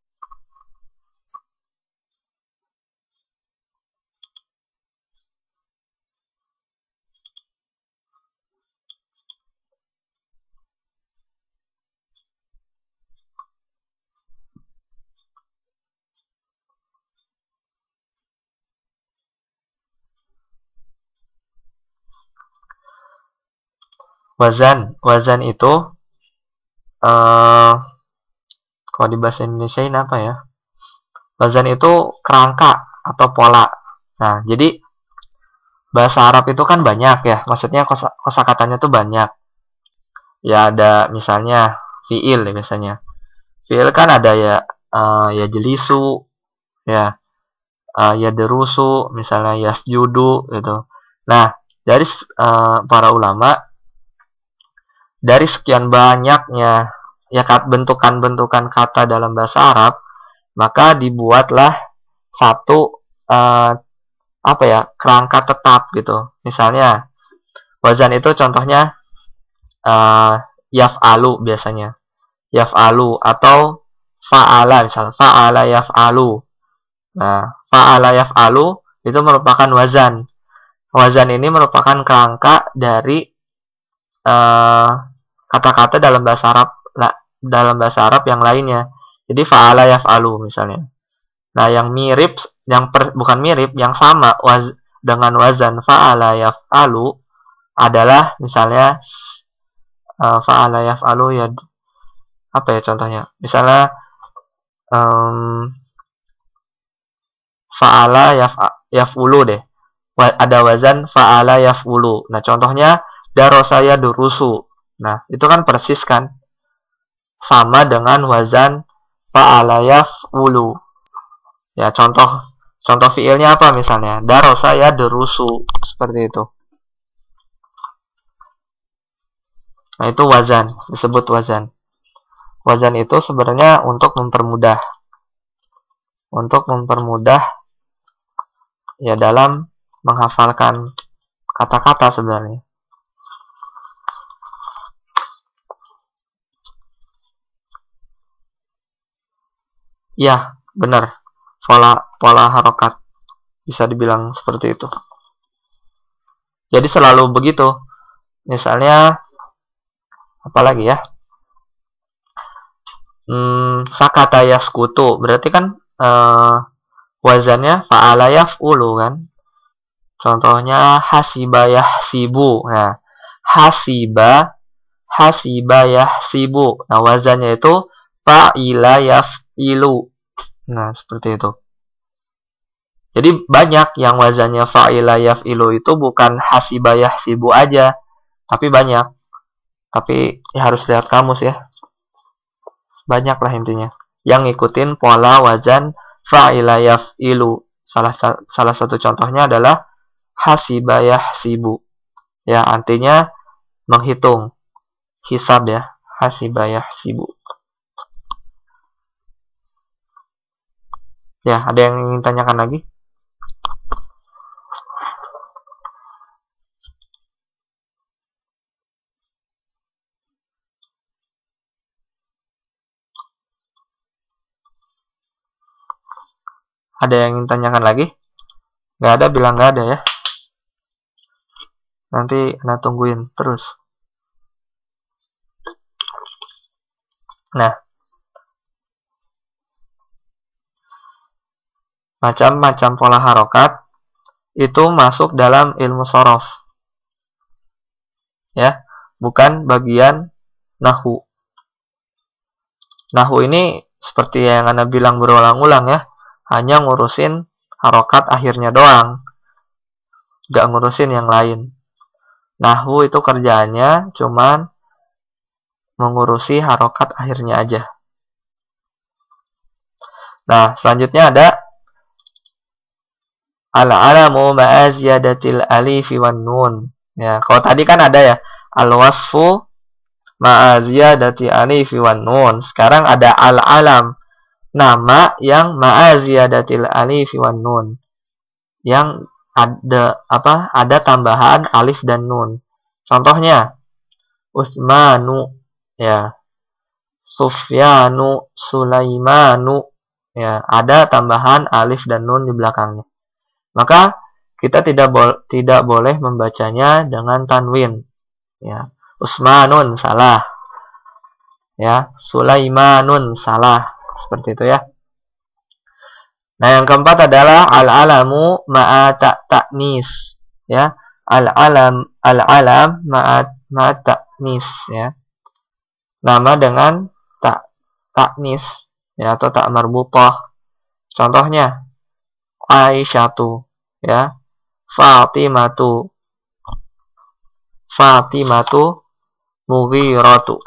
Wazan, wazan itu uh, kalau di bahasa Indonesia ini apa ya? Wazan itu kerangka atau pola. Nah, jadi bahasa Arab itu kan banyak ya, maksudnya kosa, kosakatanya tuh banyak. Ya ada misalnya fiil ya biasanya. Fiil kan ada ya uh, ya jelisu, ya uh, ya derusu, misalnya yasjudu gitu. Nah, dari uh, para ulama dari sekian banyaknya ya bentukan-bentukan kata dalam bahasa Arab, maka dibuatlah satu uh, apa ya kerangka tetap gitu. Misalnya wazan itu contohnya uh, yaf'alu biasanya, yaf'alu atau fa'ala, misalnya fa'ala yaf'alu. Nah, fa'ala yaf'alu itu merupakan wazan. Wazan ini merupakan kerangka dari kata-kata uh, dalam bahasa Arab dalam bahasa Arab yang lainnya. Jadi fa'ala yaf'alu misalnya. Nah, yang mirip, yang per, bukan mirip, yang sama waz, dengan wazan fa'ala yaf'alu adalah misalnya uh, fa'ala yaf'alu ya apa ya contohnya? Misalnya um, fa'ala yaf, yaf'ulu deh. Ada wazan fa'ala yaf'ulu. Nah, contohnya darosaya durusu. Nah, itu kan persis kan? Sama dengan wazan fa'ala yaf'ulu. Ya, contoh contoh fiilnya apa misalnya? Darosaya durusu. Seperti itu. Nah, itu wazan, disebut wazan. Wazan itu sebenarnya untuk mempermudah. Untuk mempermudah ya dalam menghafalkan kata-kata sebenarnya. Ya, benar. Pola pola harokat bisa dibilang seperti itu. Jadi selalu begitu. Misalnya apalagi ya? Hmm, sakata yaskutu berarti kan uh, wazannya fa'ala yaf'ulu kan. Contohnya hasiba yahsibu. Nah, hasiba hasiba yahsibu. Nah, wazannya itu fa'ila yaf'ilu. Nah, seperti itu. Jadi banyak yang wazannya fa'ila yaf'ilu itu bukan hasiba yahsibu aja, tapi banyak. Tapi ya harus lihat kamus ya. Banyak lah intinya. Yang ngikutin pola wazan fa'ila yaf'ilu. Salah salah satu contohnya adalah hasiba yahsibu. Ya, artinya menghitung. Hisab ya. Hasiba yahsibu. Ya, ada yang ingin tanyakan lagi? Ada yang ingin tanyakan lagi? Gak ada, bilang gak ada ya. Nanti Anda tungguin terus. Nah, macam-macam pola harokat itu masuk dalam ilmu sorof. Ya, bukan bagian nahu. Nahu ini seperti yang Anda bilang berulang-ulang ya, hanya ngurusin harokat akhirnya doang. Gak ngurusin yang lain. Nahu itu kerjaannya cuman mengurusi harokat akhirnya aja. Nah, selanjutnya ada al-alamu ma'aziyadatil alifi wan nun. Ya, kalau tadi kan ada ya al-wasfu ma'aziyadati alifi wan nun. Sekarang ada al-alam, nama yang ma'aziyadatil alifi wan nun. Yang ada apa? Ada tambahan alif dan nun. Contohnya Utsmanu ya. Sufyanu, Sulaimanu. Ya, ada tambahan alif dan nun di belakangnya. Maka kita tidak bo tidak boleh membacanya dengan tanwin. Ya, Usmanun salah. Ya, Sulaimanun salah. Seperti itu ya. Nah, yang keempat adalah al-alamu ma'a ta'nis. Ya, al-alam al-alam ma'a ma'a ta'nis ya. Nama dengan tak taknis ya atau tak marbutah. Contohnya Aisyatu ya, Fatimatu, Fatimatu, Mughiratu.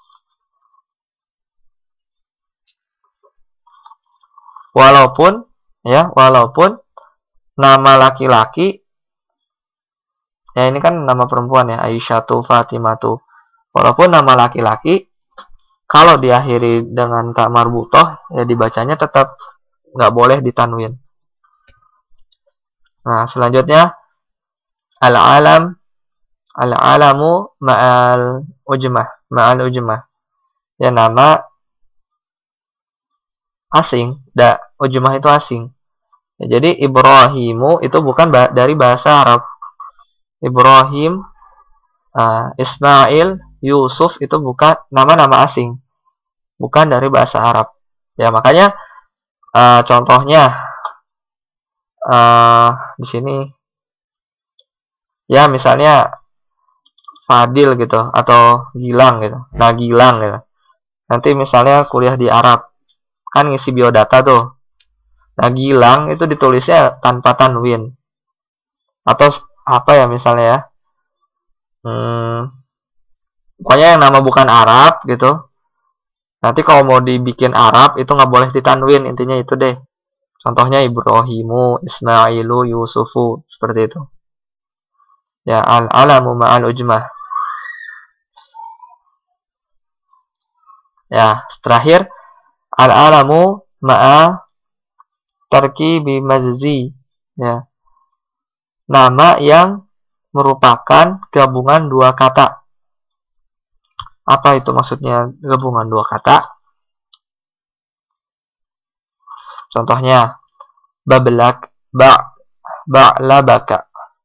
Walaupun ya, walaupun nama laki-laki ya, ini kan nama perempuan ya, Aisyatu, Fatimatu. Walaupun nama laki-laki kalau diakhiri dengan tak marbutah ya dibacanya tetap nggak boleh ditanwin. Nah, selanjutnya al-alam al-alamu ma'al ujmah, ma'al ujmah. Ya, nama asing, da ujmah itu asing. Ya, jadi Ibrahimu itu bukan ba dari bahasa Arab. Ibrahim, uh, Ismail, Yusuf itu bukan nama-nama asing, bukan dari bahasa Arab. Ya, makanya uh, contohnya uh, di sini ya misalnya Fadil gitu atau Gilang gitu. Nah, Gilang gitu. Nanti misalnya kuliah di Arab, kan ngisi biodata tuh. Nah, Gilang itu ditulisnya tanpa tanwin. Atau apa ya misalnya ya. Hmm, pokoknya yang nama bukan Arab gitu. Nanti kalau mau dibikin Arab itu nggak boleh ditanwin, intinya itu deh. Contohnya Ibrahimu, Ismailu, Yusufu, seperti itu. Ya, al-alamu ma'al ujmah. Ya, terakhir al-alamu ma'a tarkibi mazzi. Ya. Nama yang merupakan gabungan dua kata. Apa itu maksudnya gabungan dua kata? Contohnya bablak, ba, ba'labaka.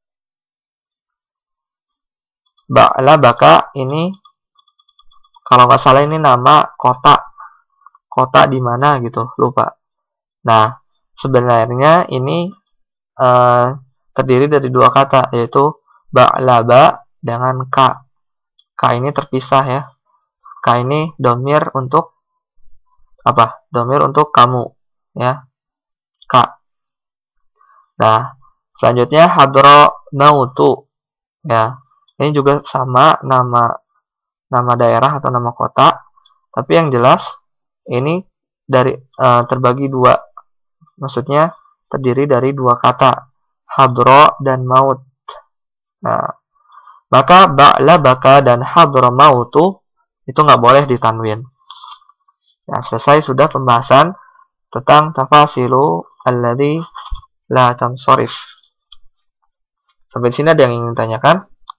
Ba'labaka ini kalau nggak salah ini nama kota. Kota di mana gitu, lupa. Nah, sebenarnya ini uh, terdiri dari dua kata, yaitu ba'laba dengan ka. Ka ini terpisah ya. Ka ini domir untuk apa? Domir untuk kamu ya. Ka. Nah, selanjutnya hadro mautu ya. Ini juga sama nama nama daerah atau nama kota, tapi yang jelas ini dari uh, terbagi dua. Maksudnya terdiri dari dua kata, hadro dan maut. Nah, maka ba'la baka dan hadro mautu itu nggak boleh ditanwin. Nah, selesai sudah pembahasan tentang tafasilu alladhi la tansharif. Sampai sini ada yang ingin tanyakan?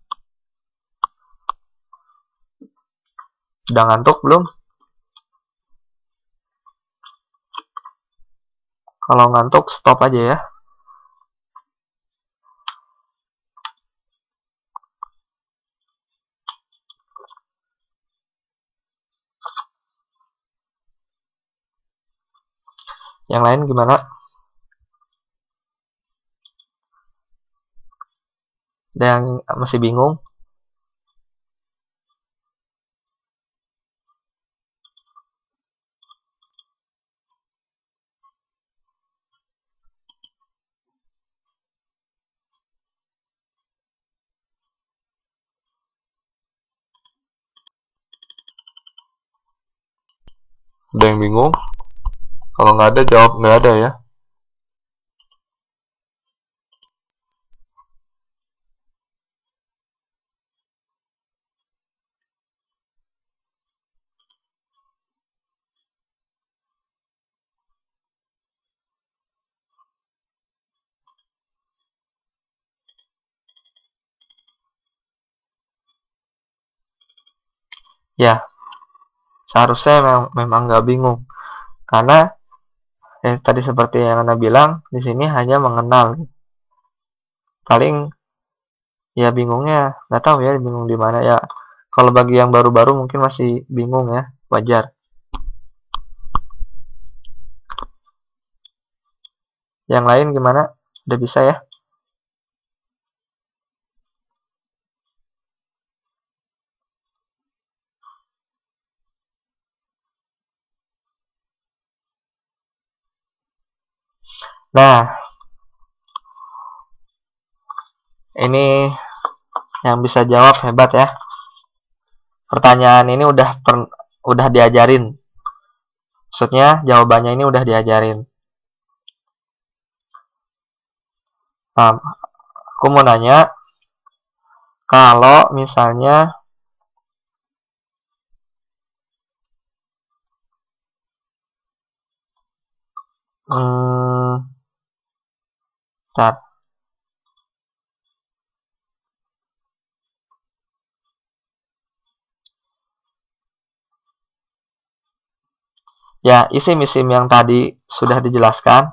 Udah ngantuk belum? Kalau ngantuk stop aja ya. Yang lain gimana? Ada yang masih bingung? Ada yang bingung? Kalau nggak ada, jawab nggak ada ya. Ya, seharusnya memang memang nggak bingung, karena eh, tadi seperti yang Anda bilang di sini hanya mengenal. Paling ya bingungnya nggak tahu ya, bingung di mana ya. Kalau bagi yang baru-baru mungkin masih bingung ya, wajar. Yang lain gimana? Udah bisa ya? Nah, ini yang bisa jawab hebat ya. Pertanyaan ini udah per, udah diajarin. Maksudnya jawabannya ini udah diajarin. Nah, aku mau nanya, kalau misalnya hmm, bentar. Ya, isim-isim yang tadi sudah dijelaskan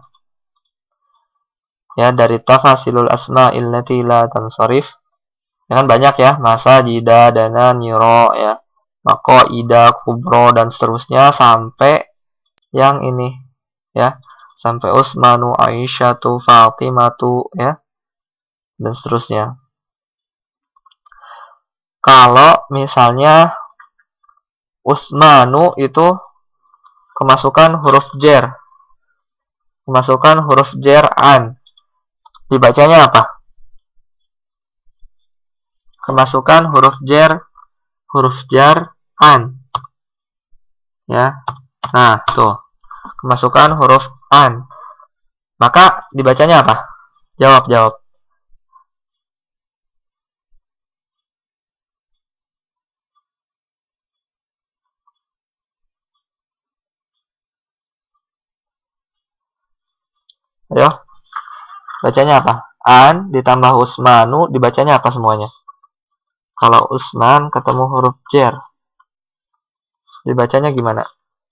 ya, dari tafasilul asma'il lati la tansharif. Ya kan banyak ya, masa, jida, dana, niro ya, mako, ida, kubro dan seterusnya sampai yang ini ya, sampai Utsmanu, Aisyatu, Fatimatu ya, dan seterusnya. Kalau misalnya Utsmanu itu kemasukan huruf jer, kemasukan huruf jer an, dibacanya apa? Kemasukan huruf jer, huruf jar an ya. Nah, tuh. Kemasukan huruf an. Maka dibacanya apa? Jawab, jawab. Ayo. Bacanya apa? An ditambah Utsmanu dibacanya apa semuanya? Kalau Utsman ketemu huruf jer, dibacanya gimana?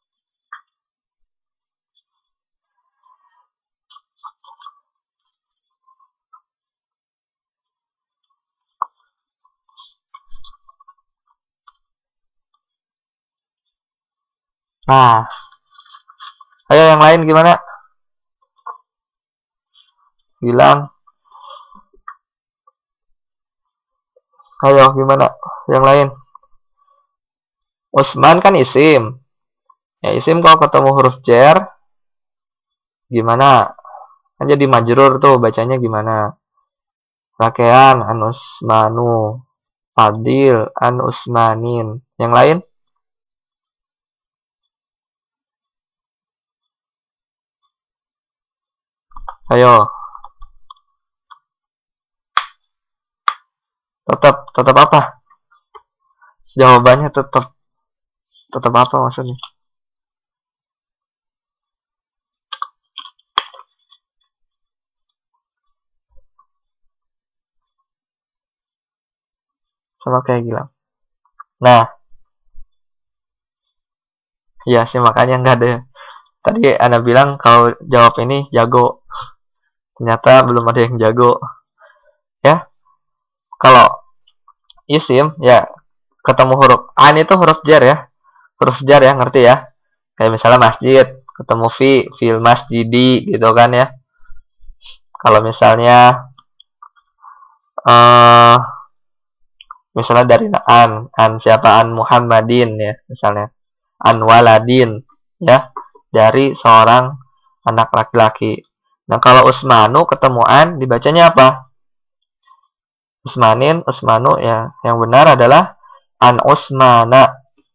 Nah, ayo yang lain gimana? Bilang. Ayo gimana? Yang lain. Utsman kan isim. Ya isim kalau ketemu huruf jer gimana? Kan jadi majrur tuh, bacanya gimana? Rakean an Utsmanu, Fadil an Utsmanin. Yang lain? Ayo. Tetap, tetap apa? Jawabannya tetap, tetap apa maksudnya? Sama kayak Gilang. Nah, iya sih makanya nggak ada. Tadi Anda bilang kalau jawab ini jago. Ternyata belum ada yang jago. Ya, kalau isim ya ketemu huruf an itu huruf jar ya. Huruf jar ya, ngerti ya? Kayak misalnya masjid, ketemu fi, fil masjidi gitu kan ya. Kalau misalnya uh, misalnya dari an, an siapa, an Muhammadin ya, misalnya an waladin ya, dari seorang anak laki-laki. Nah, kalau Utsmanu ketemu an dibacanya apa? Utsmanin, Utsmanu ya. Yang benar adalah an Utsmana.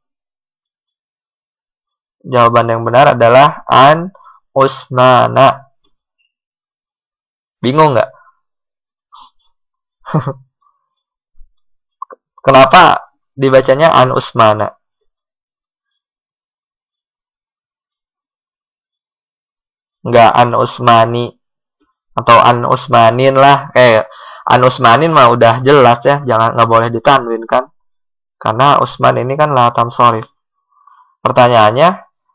Jawaban yang benar adalah an Utsmana. Bingung nggak? Kenapa dibacanya an Utsmana? Nggak an Utsmani atau an Utsmanin lah. Kayak an Utsmanin mah udah jelas ya, jangan nggak boleh ditanwin kan? Karena Utsman ini kan la tansharif. Pertanyaannya,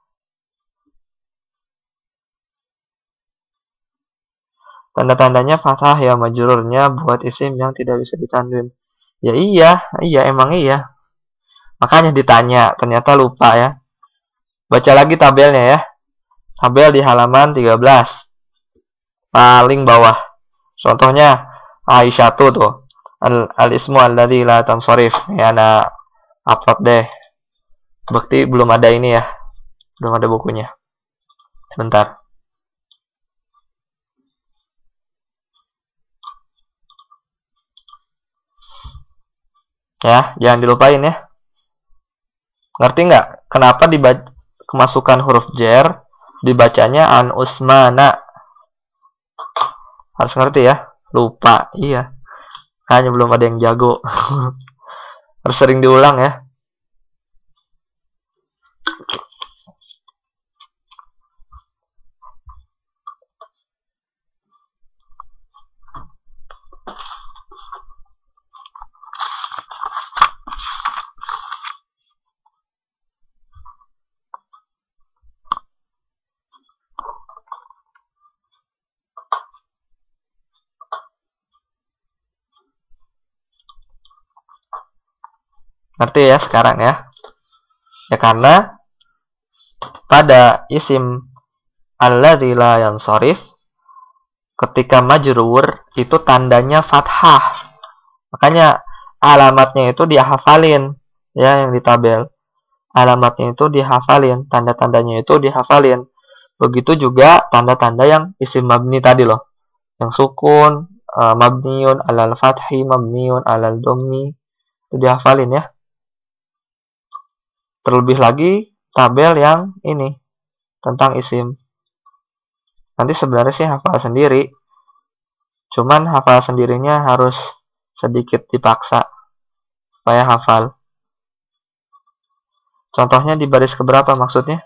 tanda-tandanya fathah ya majrurnya buat isim yang tidak bisa ditanwin. Ya iya, iya emang iya. Makanya ditanya, ternyata lupa ya. Baca lagi tabelnya ya. Tabel di halaman tiga belas. Paling bawah. Contohnya Aisyah tuh tuh. Al-ismu alladzi la tansharif. Ya anak upload deh. Bukti belum ada ini ya. Belum ada bukunya. Bentar. Ya, jangan dilupain ya. Ngerti nggak? Kenapa dibaca kemasukan huruf jer dibacanya an usmana? Harus ngerti ya. Lupa, iya. Hanya belum ada yang jago. Harus sering diulang ya. Ngerti ya sekarang ya? Ya karena pada isim alladzi la yansharif ketika majrur itu tandanya fathah. Makanya alamatnya itu dihafalin ya yang di tabel. Alamatnya itu dihafalin, tanda-tandanya itu dihafalin. Begitu juga tanda-tanda yang isim mabni tadi loh. Yang sukun, uh, mabniun alal fathi, mabniun alal dhammi itu dihafalin ya. Terlebih lagi tabel yang ini tentang isim. Nanti sebenarnya sih hafal sendiri. Cuman hafal sendirinya harus sedikit dipaksa supaya hafal. Contohnya di baris keberapa maksudnya?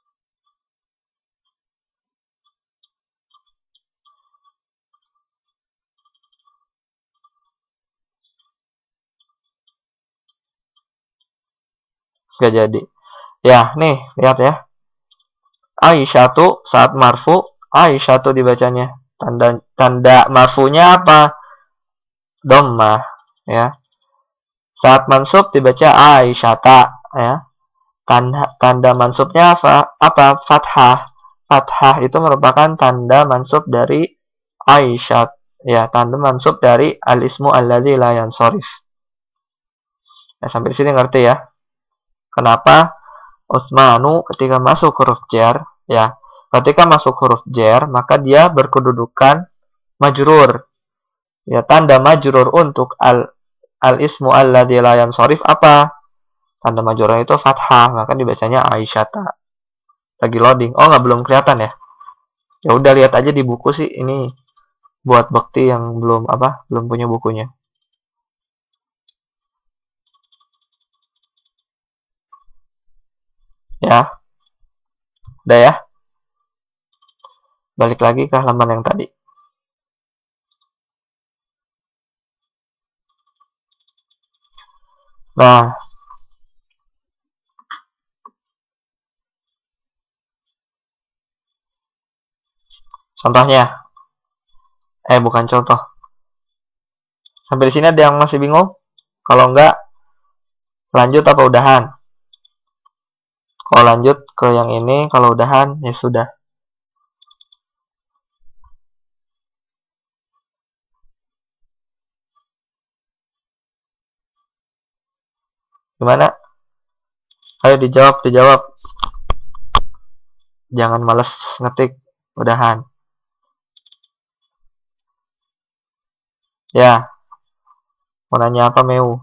Gak jadi. Ya, nih, lihat ya. Aisyatu saat marfu, Aisyatu dibacanya. Tanda tanda marfunya apa? Dhammah, ya. Saat mansub dibaca Aisyata, ya. Tanda tanda mansubnya apa? Apa? Fathah. Fathah itu merupakan tanda mansub dari Aisyat, ya, tanda mansub dari al-ismu alladzi la yansharif. Ya, sampai di sini ngerti ya? Kenapa Utsmanu ketika masuk huruf jar, ya, ketika masuk huruf jar, maka dia berkedudukan majrur. Ya, tanda majrur untuk al al ismu alladzi la yansharif apa? Tanda majrurnya itu fathah, maka dibacanya Aisyata. Lagi loading. Oh, nggak belum kelihatan ya? Ya udah lihat aja di buku sih, ini buat bakti yang belum apa? Belum punya bukunya. Ya. Udah ya. Balik lagi ke halaman yang tadi. Nah, contohnya. Eh, bukan contoh. Sampai di sini ada yang masih bingung? Kalau enggak, lanjut apa udahan? Kalau lanjut ke yang ini, kalau udahan, ya sudah. Gimana? Ayo dijawab, dijawab. Jangan males ngetik, udahan. Ya, mau nanya apa, Meu?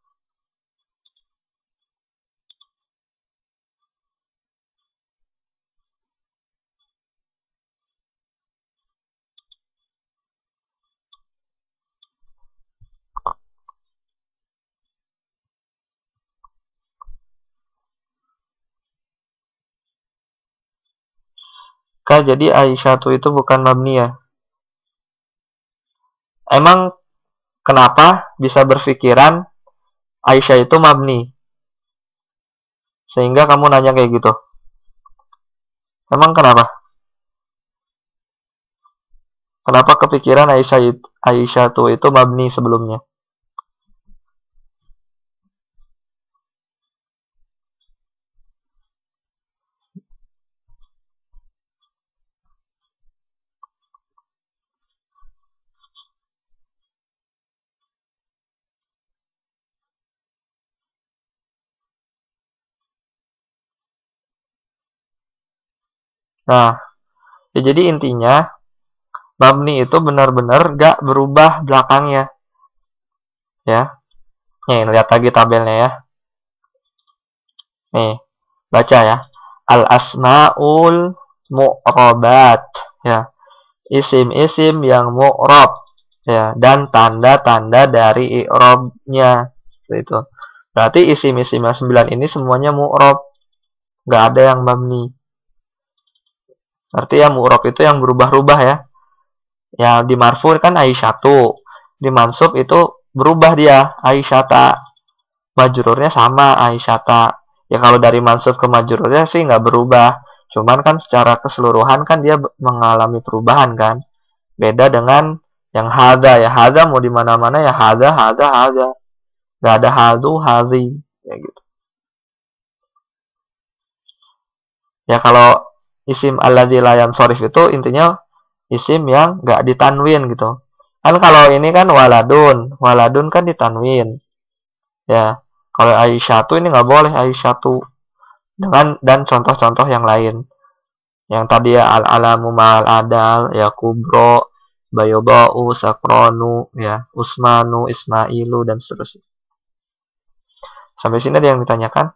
Kak, jadi Aisyatu itu bukan mabniyah. Emang kenapa bisa berpikiran Aisyah itu mabni? Sehingga kamu nanya kayak gitu. Emang kenapa? Kenapa kepikiran Aisyah itu, Aisyah tuh itu mabni sebelumnya? Nah, ya jadi intinya mabni itu benar-benar gak berubah belakangnya, ya. Nih, lihat lagi tabelnya ya. Nih, baca ya. Al asmaul mu'robat, ya. Isim-isim yang mu'rob, ya, dan tanda-tanda dari i'robnya, seperti itu. Berarti isim-isim yang sembilan ini semuanya mu'rob, nggak ada yang mabni. Berarti ya mu'rob itu yang berubah-ubah ya. Ya di marfu kan Aisyatu, di mansub itu berubah dia Aisyata, majrurnya sama Aisyata. Ya kalau dari mansub ke majrurnya sih nggak berubah, cuman kan secara keseluruhan kan dia mengalami perubahan kan. Beda dengan yang hada, ya hada mau di mana-mana ya hada hada hada, nggak ada hadu hadi, ya gitu. Ya kalau isim alladzi la yansharif itu intinya isim yang nggak ditanwin gitu. Kan kalau ini kan waladun, waladun kan ditanwin. Ya, kalau Aisyatu ini nggak boleh Aisyatu, dengan dan contoh-contoh yang lain. Yang tadi ya al alamu mal adal, ya kubro, bayobau, sakronu, ya usmanu, ismailu dan seterusnya. Sampai sini ada yang ditanyakan?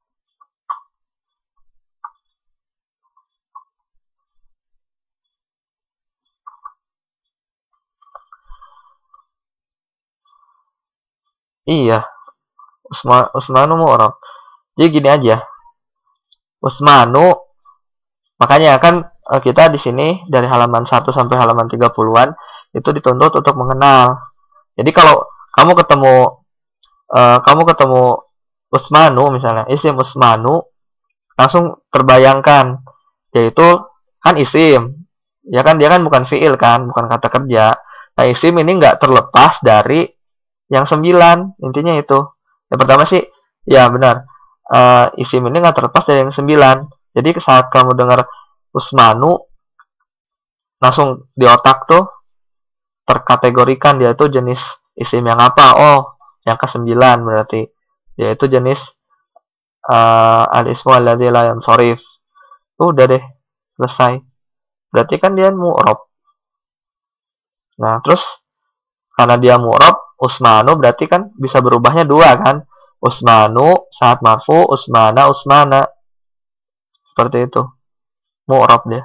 Iya, Usma, Usmanu mu'rab. Jadi gini aja, Usmanu, makanya kan eh, kita di sini dari halaman satu sampai halaman tiga puluhan itu dituntut untuk mengenal. Jadi kalau kamu ketemu eh, kamu ketemu Usmanu misalnya, isim Usmanu, langsung terbayangkan, yaitu kan isim. Ya kan dia kan bukan fiil kan, bukan kata kerja. Nah, isim ini nggak terlepas dari yang sembilan, intinya itu. Yang pertama sih, ya benar, uh, isim ini nggak terlepas dari yang sembilan. Jadi saat kamu dengar Usmanu, langsung di otak tuh terkategorikan dia itu jenis isim yang apa. Oh, yang ke sembilan berarti yaitu jenis uh, al-ismu alladzi la yansharif. Udah deh, selesai. Berarti kan dia mu'rob. Nah, terus karena dia mu'rob, Usmanu berarti kan bisa berubahnya dua kan. Usmanu saat marfu, Usmana, Usmana. Seperti itu. Mu'rob dia.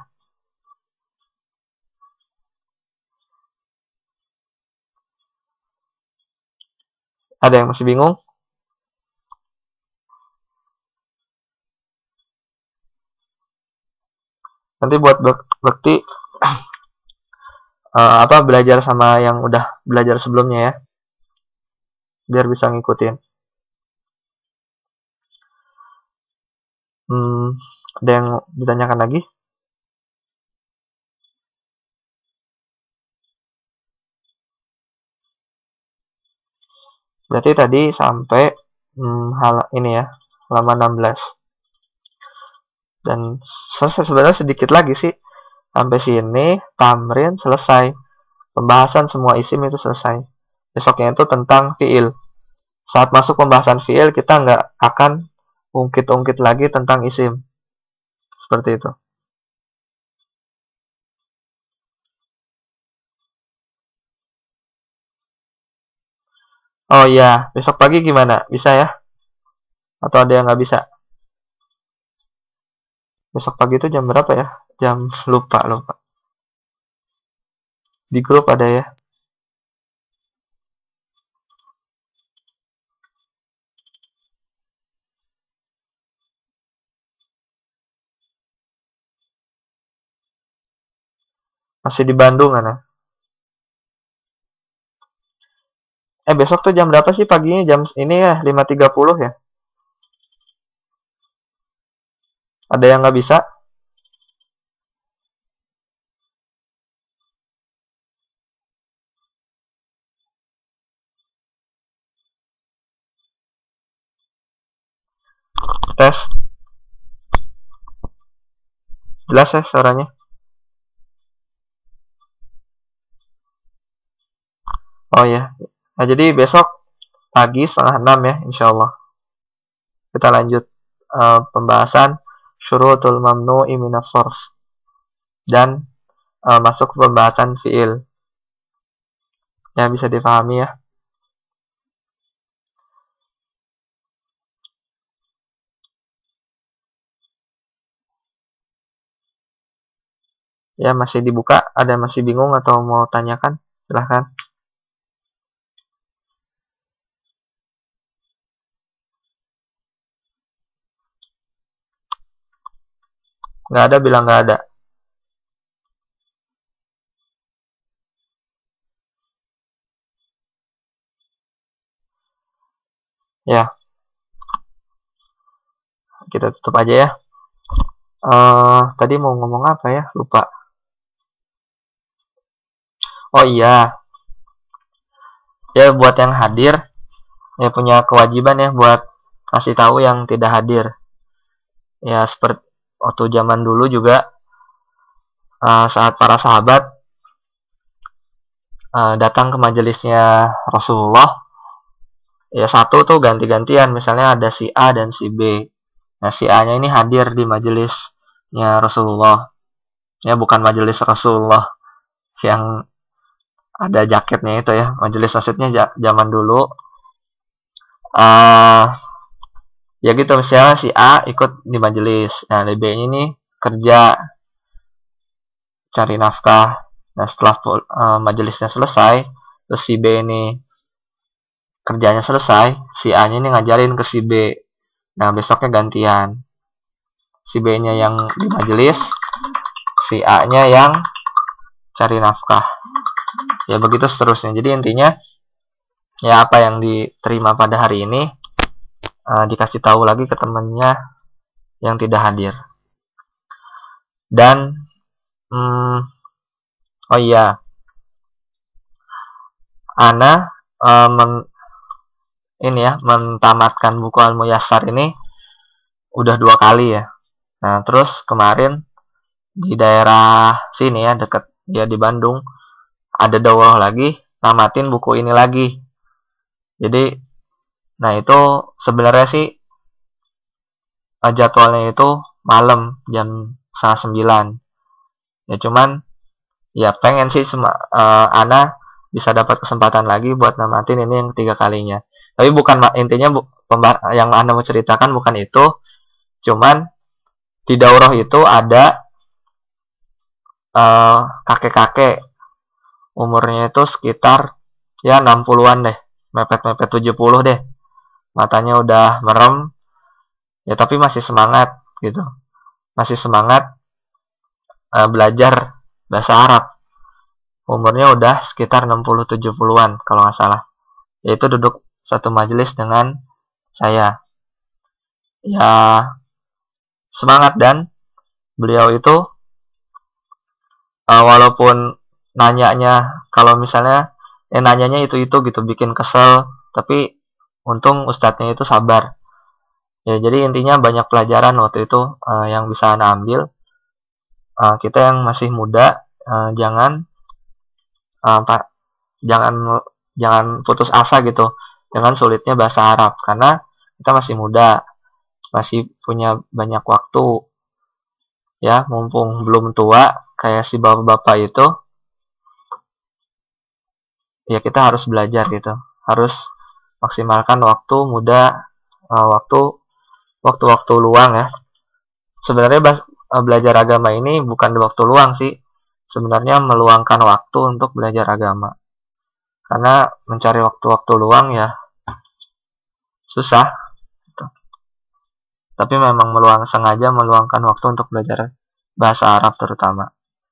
Ada yang masih bingung? Nanti buat bukti uh, apa belajar sama yang udah belajar sebelumnya ya. Biar bisa ngikutin. Hmm, ada yang ditanyakan lagi? Berarti tadi sampai hmm, hal ini ya, halaman enam belas. Dan selesai sebenarnya sedikit lagi sih. Sampai sini tamrin selesai. Pembahasan semua isim itu selesai. Besoknya itu tentang fiil. Saat masuk pembahasan fiil kita nggak akan ungkit-ungkit lagi tentang isim. Seperti itu. Oh iya, besok pagi gimana? Bisa ya? Atau ada yang nggak bisa? Besok pagi itu jam berapa ya? Jam lupa lupa. Di grup ada ya? Masih di Bandung kan ya? Eh besok tuh jam berapa sih paginya? Jam ini ya lima tiga puluh ya? Ada yang nggak bisa? Tes. Jelas ya suaranya? Oh ya. Nah, jadi besok pagi setengah enam ya, insya Allah. Kita lanjut uh, pembahasan syurutul mamnu'i minas sorf. Dan uh, masuk ke pembahasan fiil. Ya, bisa dipahami ya. Ya, masih dibuka. Ada masih bingung atau mau tanyakan? Silahkan. Nggak ada, bilang nggak ada. Ya, kita tutup aja ya. Uh, tadi mau ngomong apa ya? Lupa. Oh iya. Ya, buat yang hadir, ya punya kewajiban ya buat kasih tahu yang tidak hadir. Ya, seperti waktu zaman dulu juga, uh, saat para sahabat uh, datang ke majelisnya Rasulullah, ya satu tuh ganti-gantian, misalnya ada si A dan si B. Nah, si A-nya ini hadir di majelisnya Rasulullah. Ya, bukan majelis Rasulullah yang ada jaketnya itu ya. Majelis maksudnya zaman dulu. Uh, ya gitu, misalnya si A ikut di majelis. Nah, B-nya ini kerja, cari nafkah. Nah, setelah uh, majelisnya selesai, terus si B ini kerjanya selesai, si A-nya ini ngajarin ke si B. Nah, besoknya gantian. Si B-nya yang di majelis, si A-nya yang cari nafkah. Ya begitu seterusnya. Jadi intinya, ya apa yang diterima pada hari ini uh, dikasih tahu lagi ke temannya yang tidak hadir. Dan hmm, oh iya, Ana uh, men, ini ya mentamatkan buku Al-Muyassar ini udah dua kali ya. Nah, terus kemarin di daerah sini ya, dekat dia di Bandung, ada daurah lagi, tamatin buku ini lagi. Jadi, nah itu sebenarnya sih uh, jadwalnya itu malam jam setengah sembilan. Ya cuman, ya pengen sih sema, uh, Ana bisa dapat kesempatan lagi buat namatin ini yang ketiga kalinya. Tapi bukan intinya bu, yang Ana mau ceritakan bukan itu. Cuman di daurah itu ada uh, kakek-kakek umurnya itu sekitar ya enam puluhan deh, mepet-mepet tujuh puluh deh. Matanya udah merem, ya tapi masih semangat gitu. Masih semangat uh, belajar bahasa Arab. Umurnya udah sekitar enam puluh tujuh puluhan kalau nggak salah. Yaitu duduk satu majelis dengan saya. Ya semangat, dan beliau itu uh, walaupun nanyanya, kalau misalnya eh nanyanya itu-itu gitu bikin kesel, tapi untung ustadznya itu sabar. Ya jadi intinya banyak pelajaran waktu itu uh, yang bisa Anda ambil. Uh, kita yang masih muda uh, jangan uh, pak jangan jangan putus asa gitu dengan sulitnya bahasa Arab, karena kita masih muda, masih punya banyak waktu ya, mumpung belum tua kayak si bapak-bapak itu. Ya kita harus belajar gitu, harus maksimalkan waktu muda, uh, waktu waktu-waktu luang ya. Sebenarnya uh, belajar agama ini bukan di waktu luang sih, sebenarnya meluangkan waktu untuk belajar agama, karena mencari waktu-waktu luang ya susah gitu. Tapi memang meluang sengaja meluangkan waktu untuk belajar bahasa Arab terutama.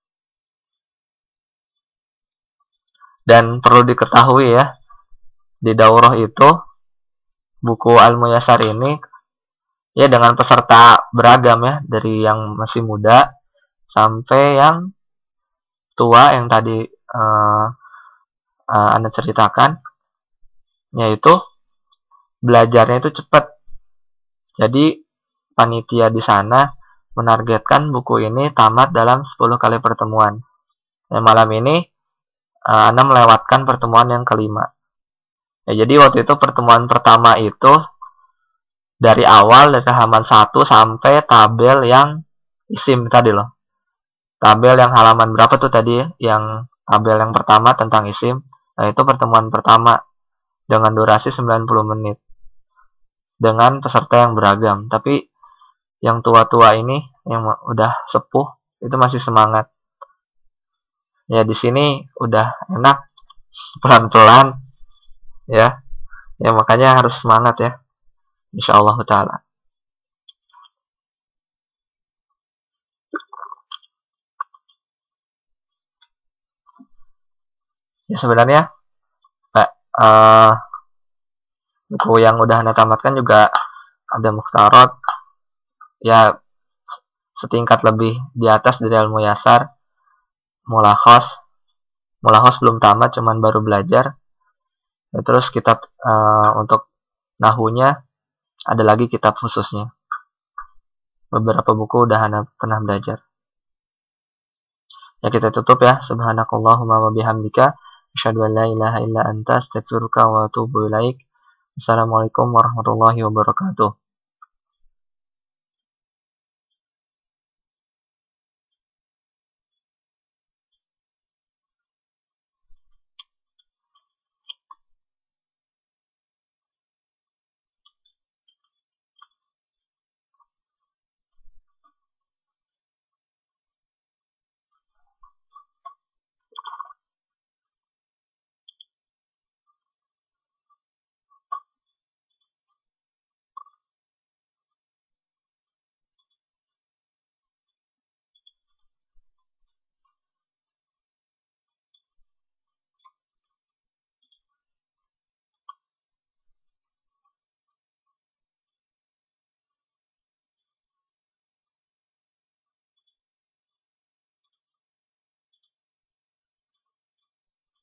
Dan perlu diketahui ya, di daurah itu buku Al-Muyassar ini Ya, dengan peserta beragam ya, dari yang masih muda sampai yang tua yang tadi uh, uh, Anda ceritakan, yaitu belajarnya itu cepat. Jadi panitia di sana menargetkan buku ini tamat dalam sepuluh kali pertemuan. Ya, malam ini uh, Anda melewatkan pertemuan yang kelima. Ya, jadi waktu itu pertemuan pertama itu dari awal, dari halaman satu sampai tabel yang isim tadi loh. Tabel yang halaman berapa tuh tadi? Yang tabel yang pertama tentang isim. Nah, itu pertemuan pertama dengan durasi sembilan puluh menit. Dengan peserta yang beragam. Tapi yang tua-tua ini, yang udah sepuh, itu masih semangat. Ya, di sini udah enak, pelan-pelan. Ya, ya makanya harus semangat ya. Insyaallah ta'ala. Ya sebenarnya uh, buku yang udah Anda tamatkan juga ada Mukhtarat, ya setingkat lebih di atas dari Al-Muyassar. Mulakhos, Mulakhos belum tamat, cuman baru belajar. Ya, terus kitab uh, untuk nahunya ada lagi kitab khususnya. Beberapa buku udah Anda pernah belajar. Ya, kita tutup ya. Subhanakallahumma wa bihamdika asyhadu an la ilaha illa anta astaghfiruka wa atubu ilaik. Assalamualaikum warahmatullahi wabarakatuh.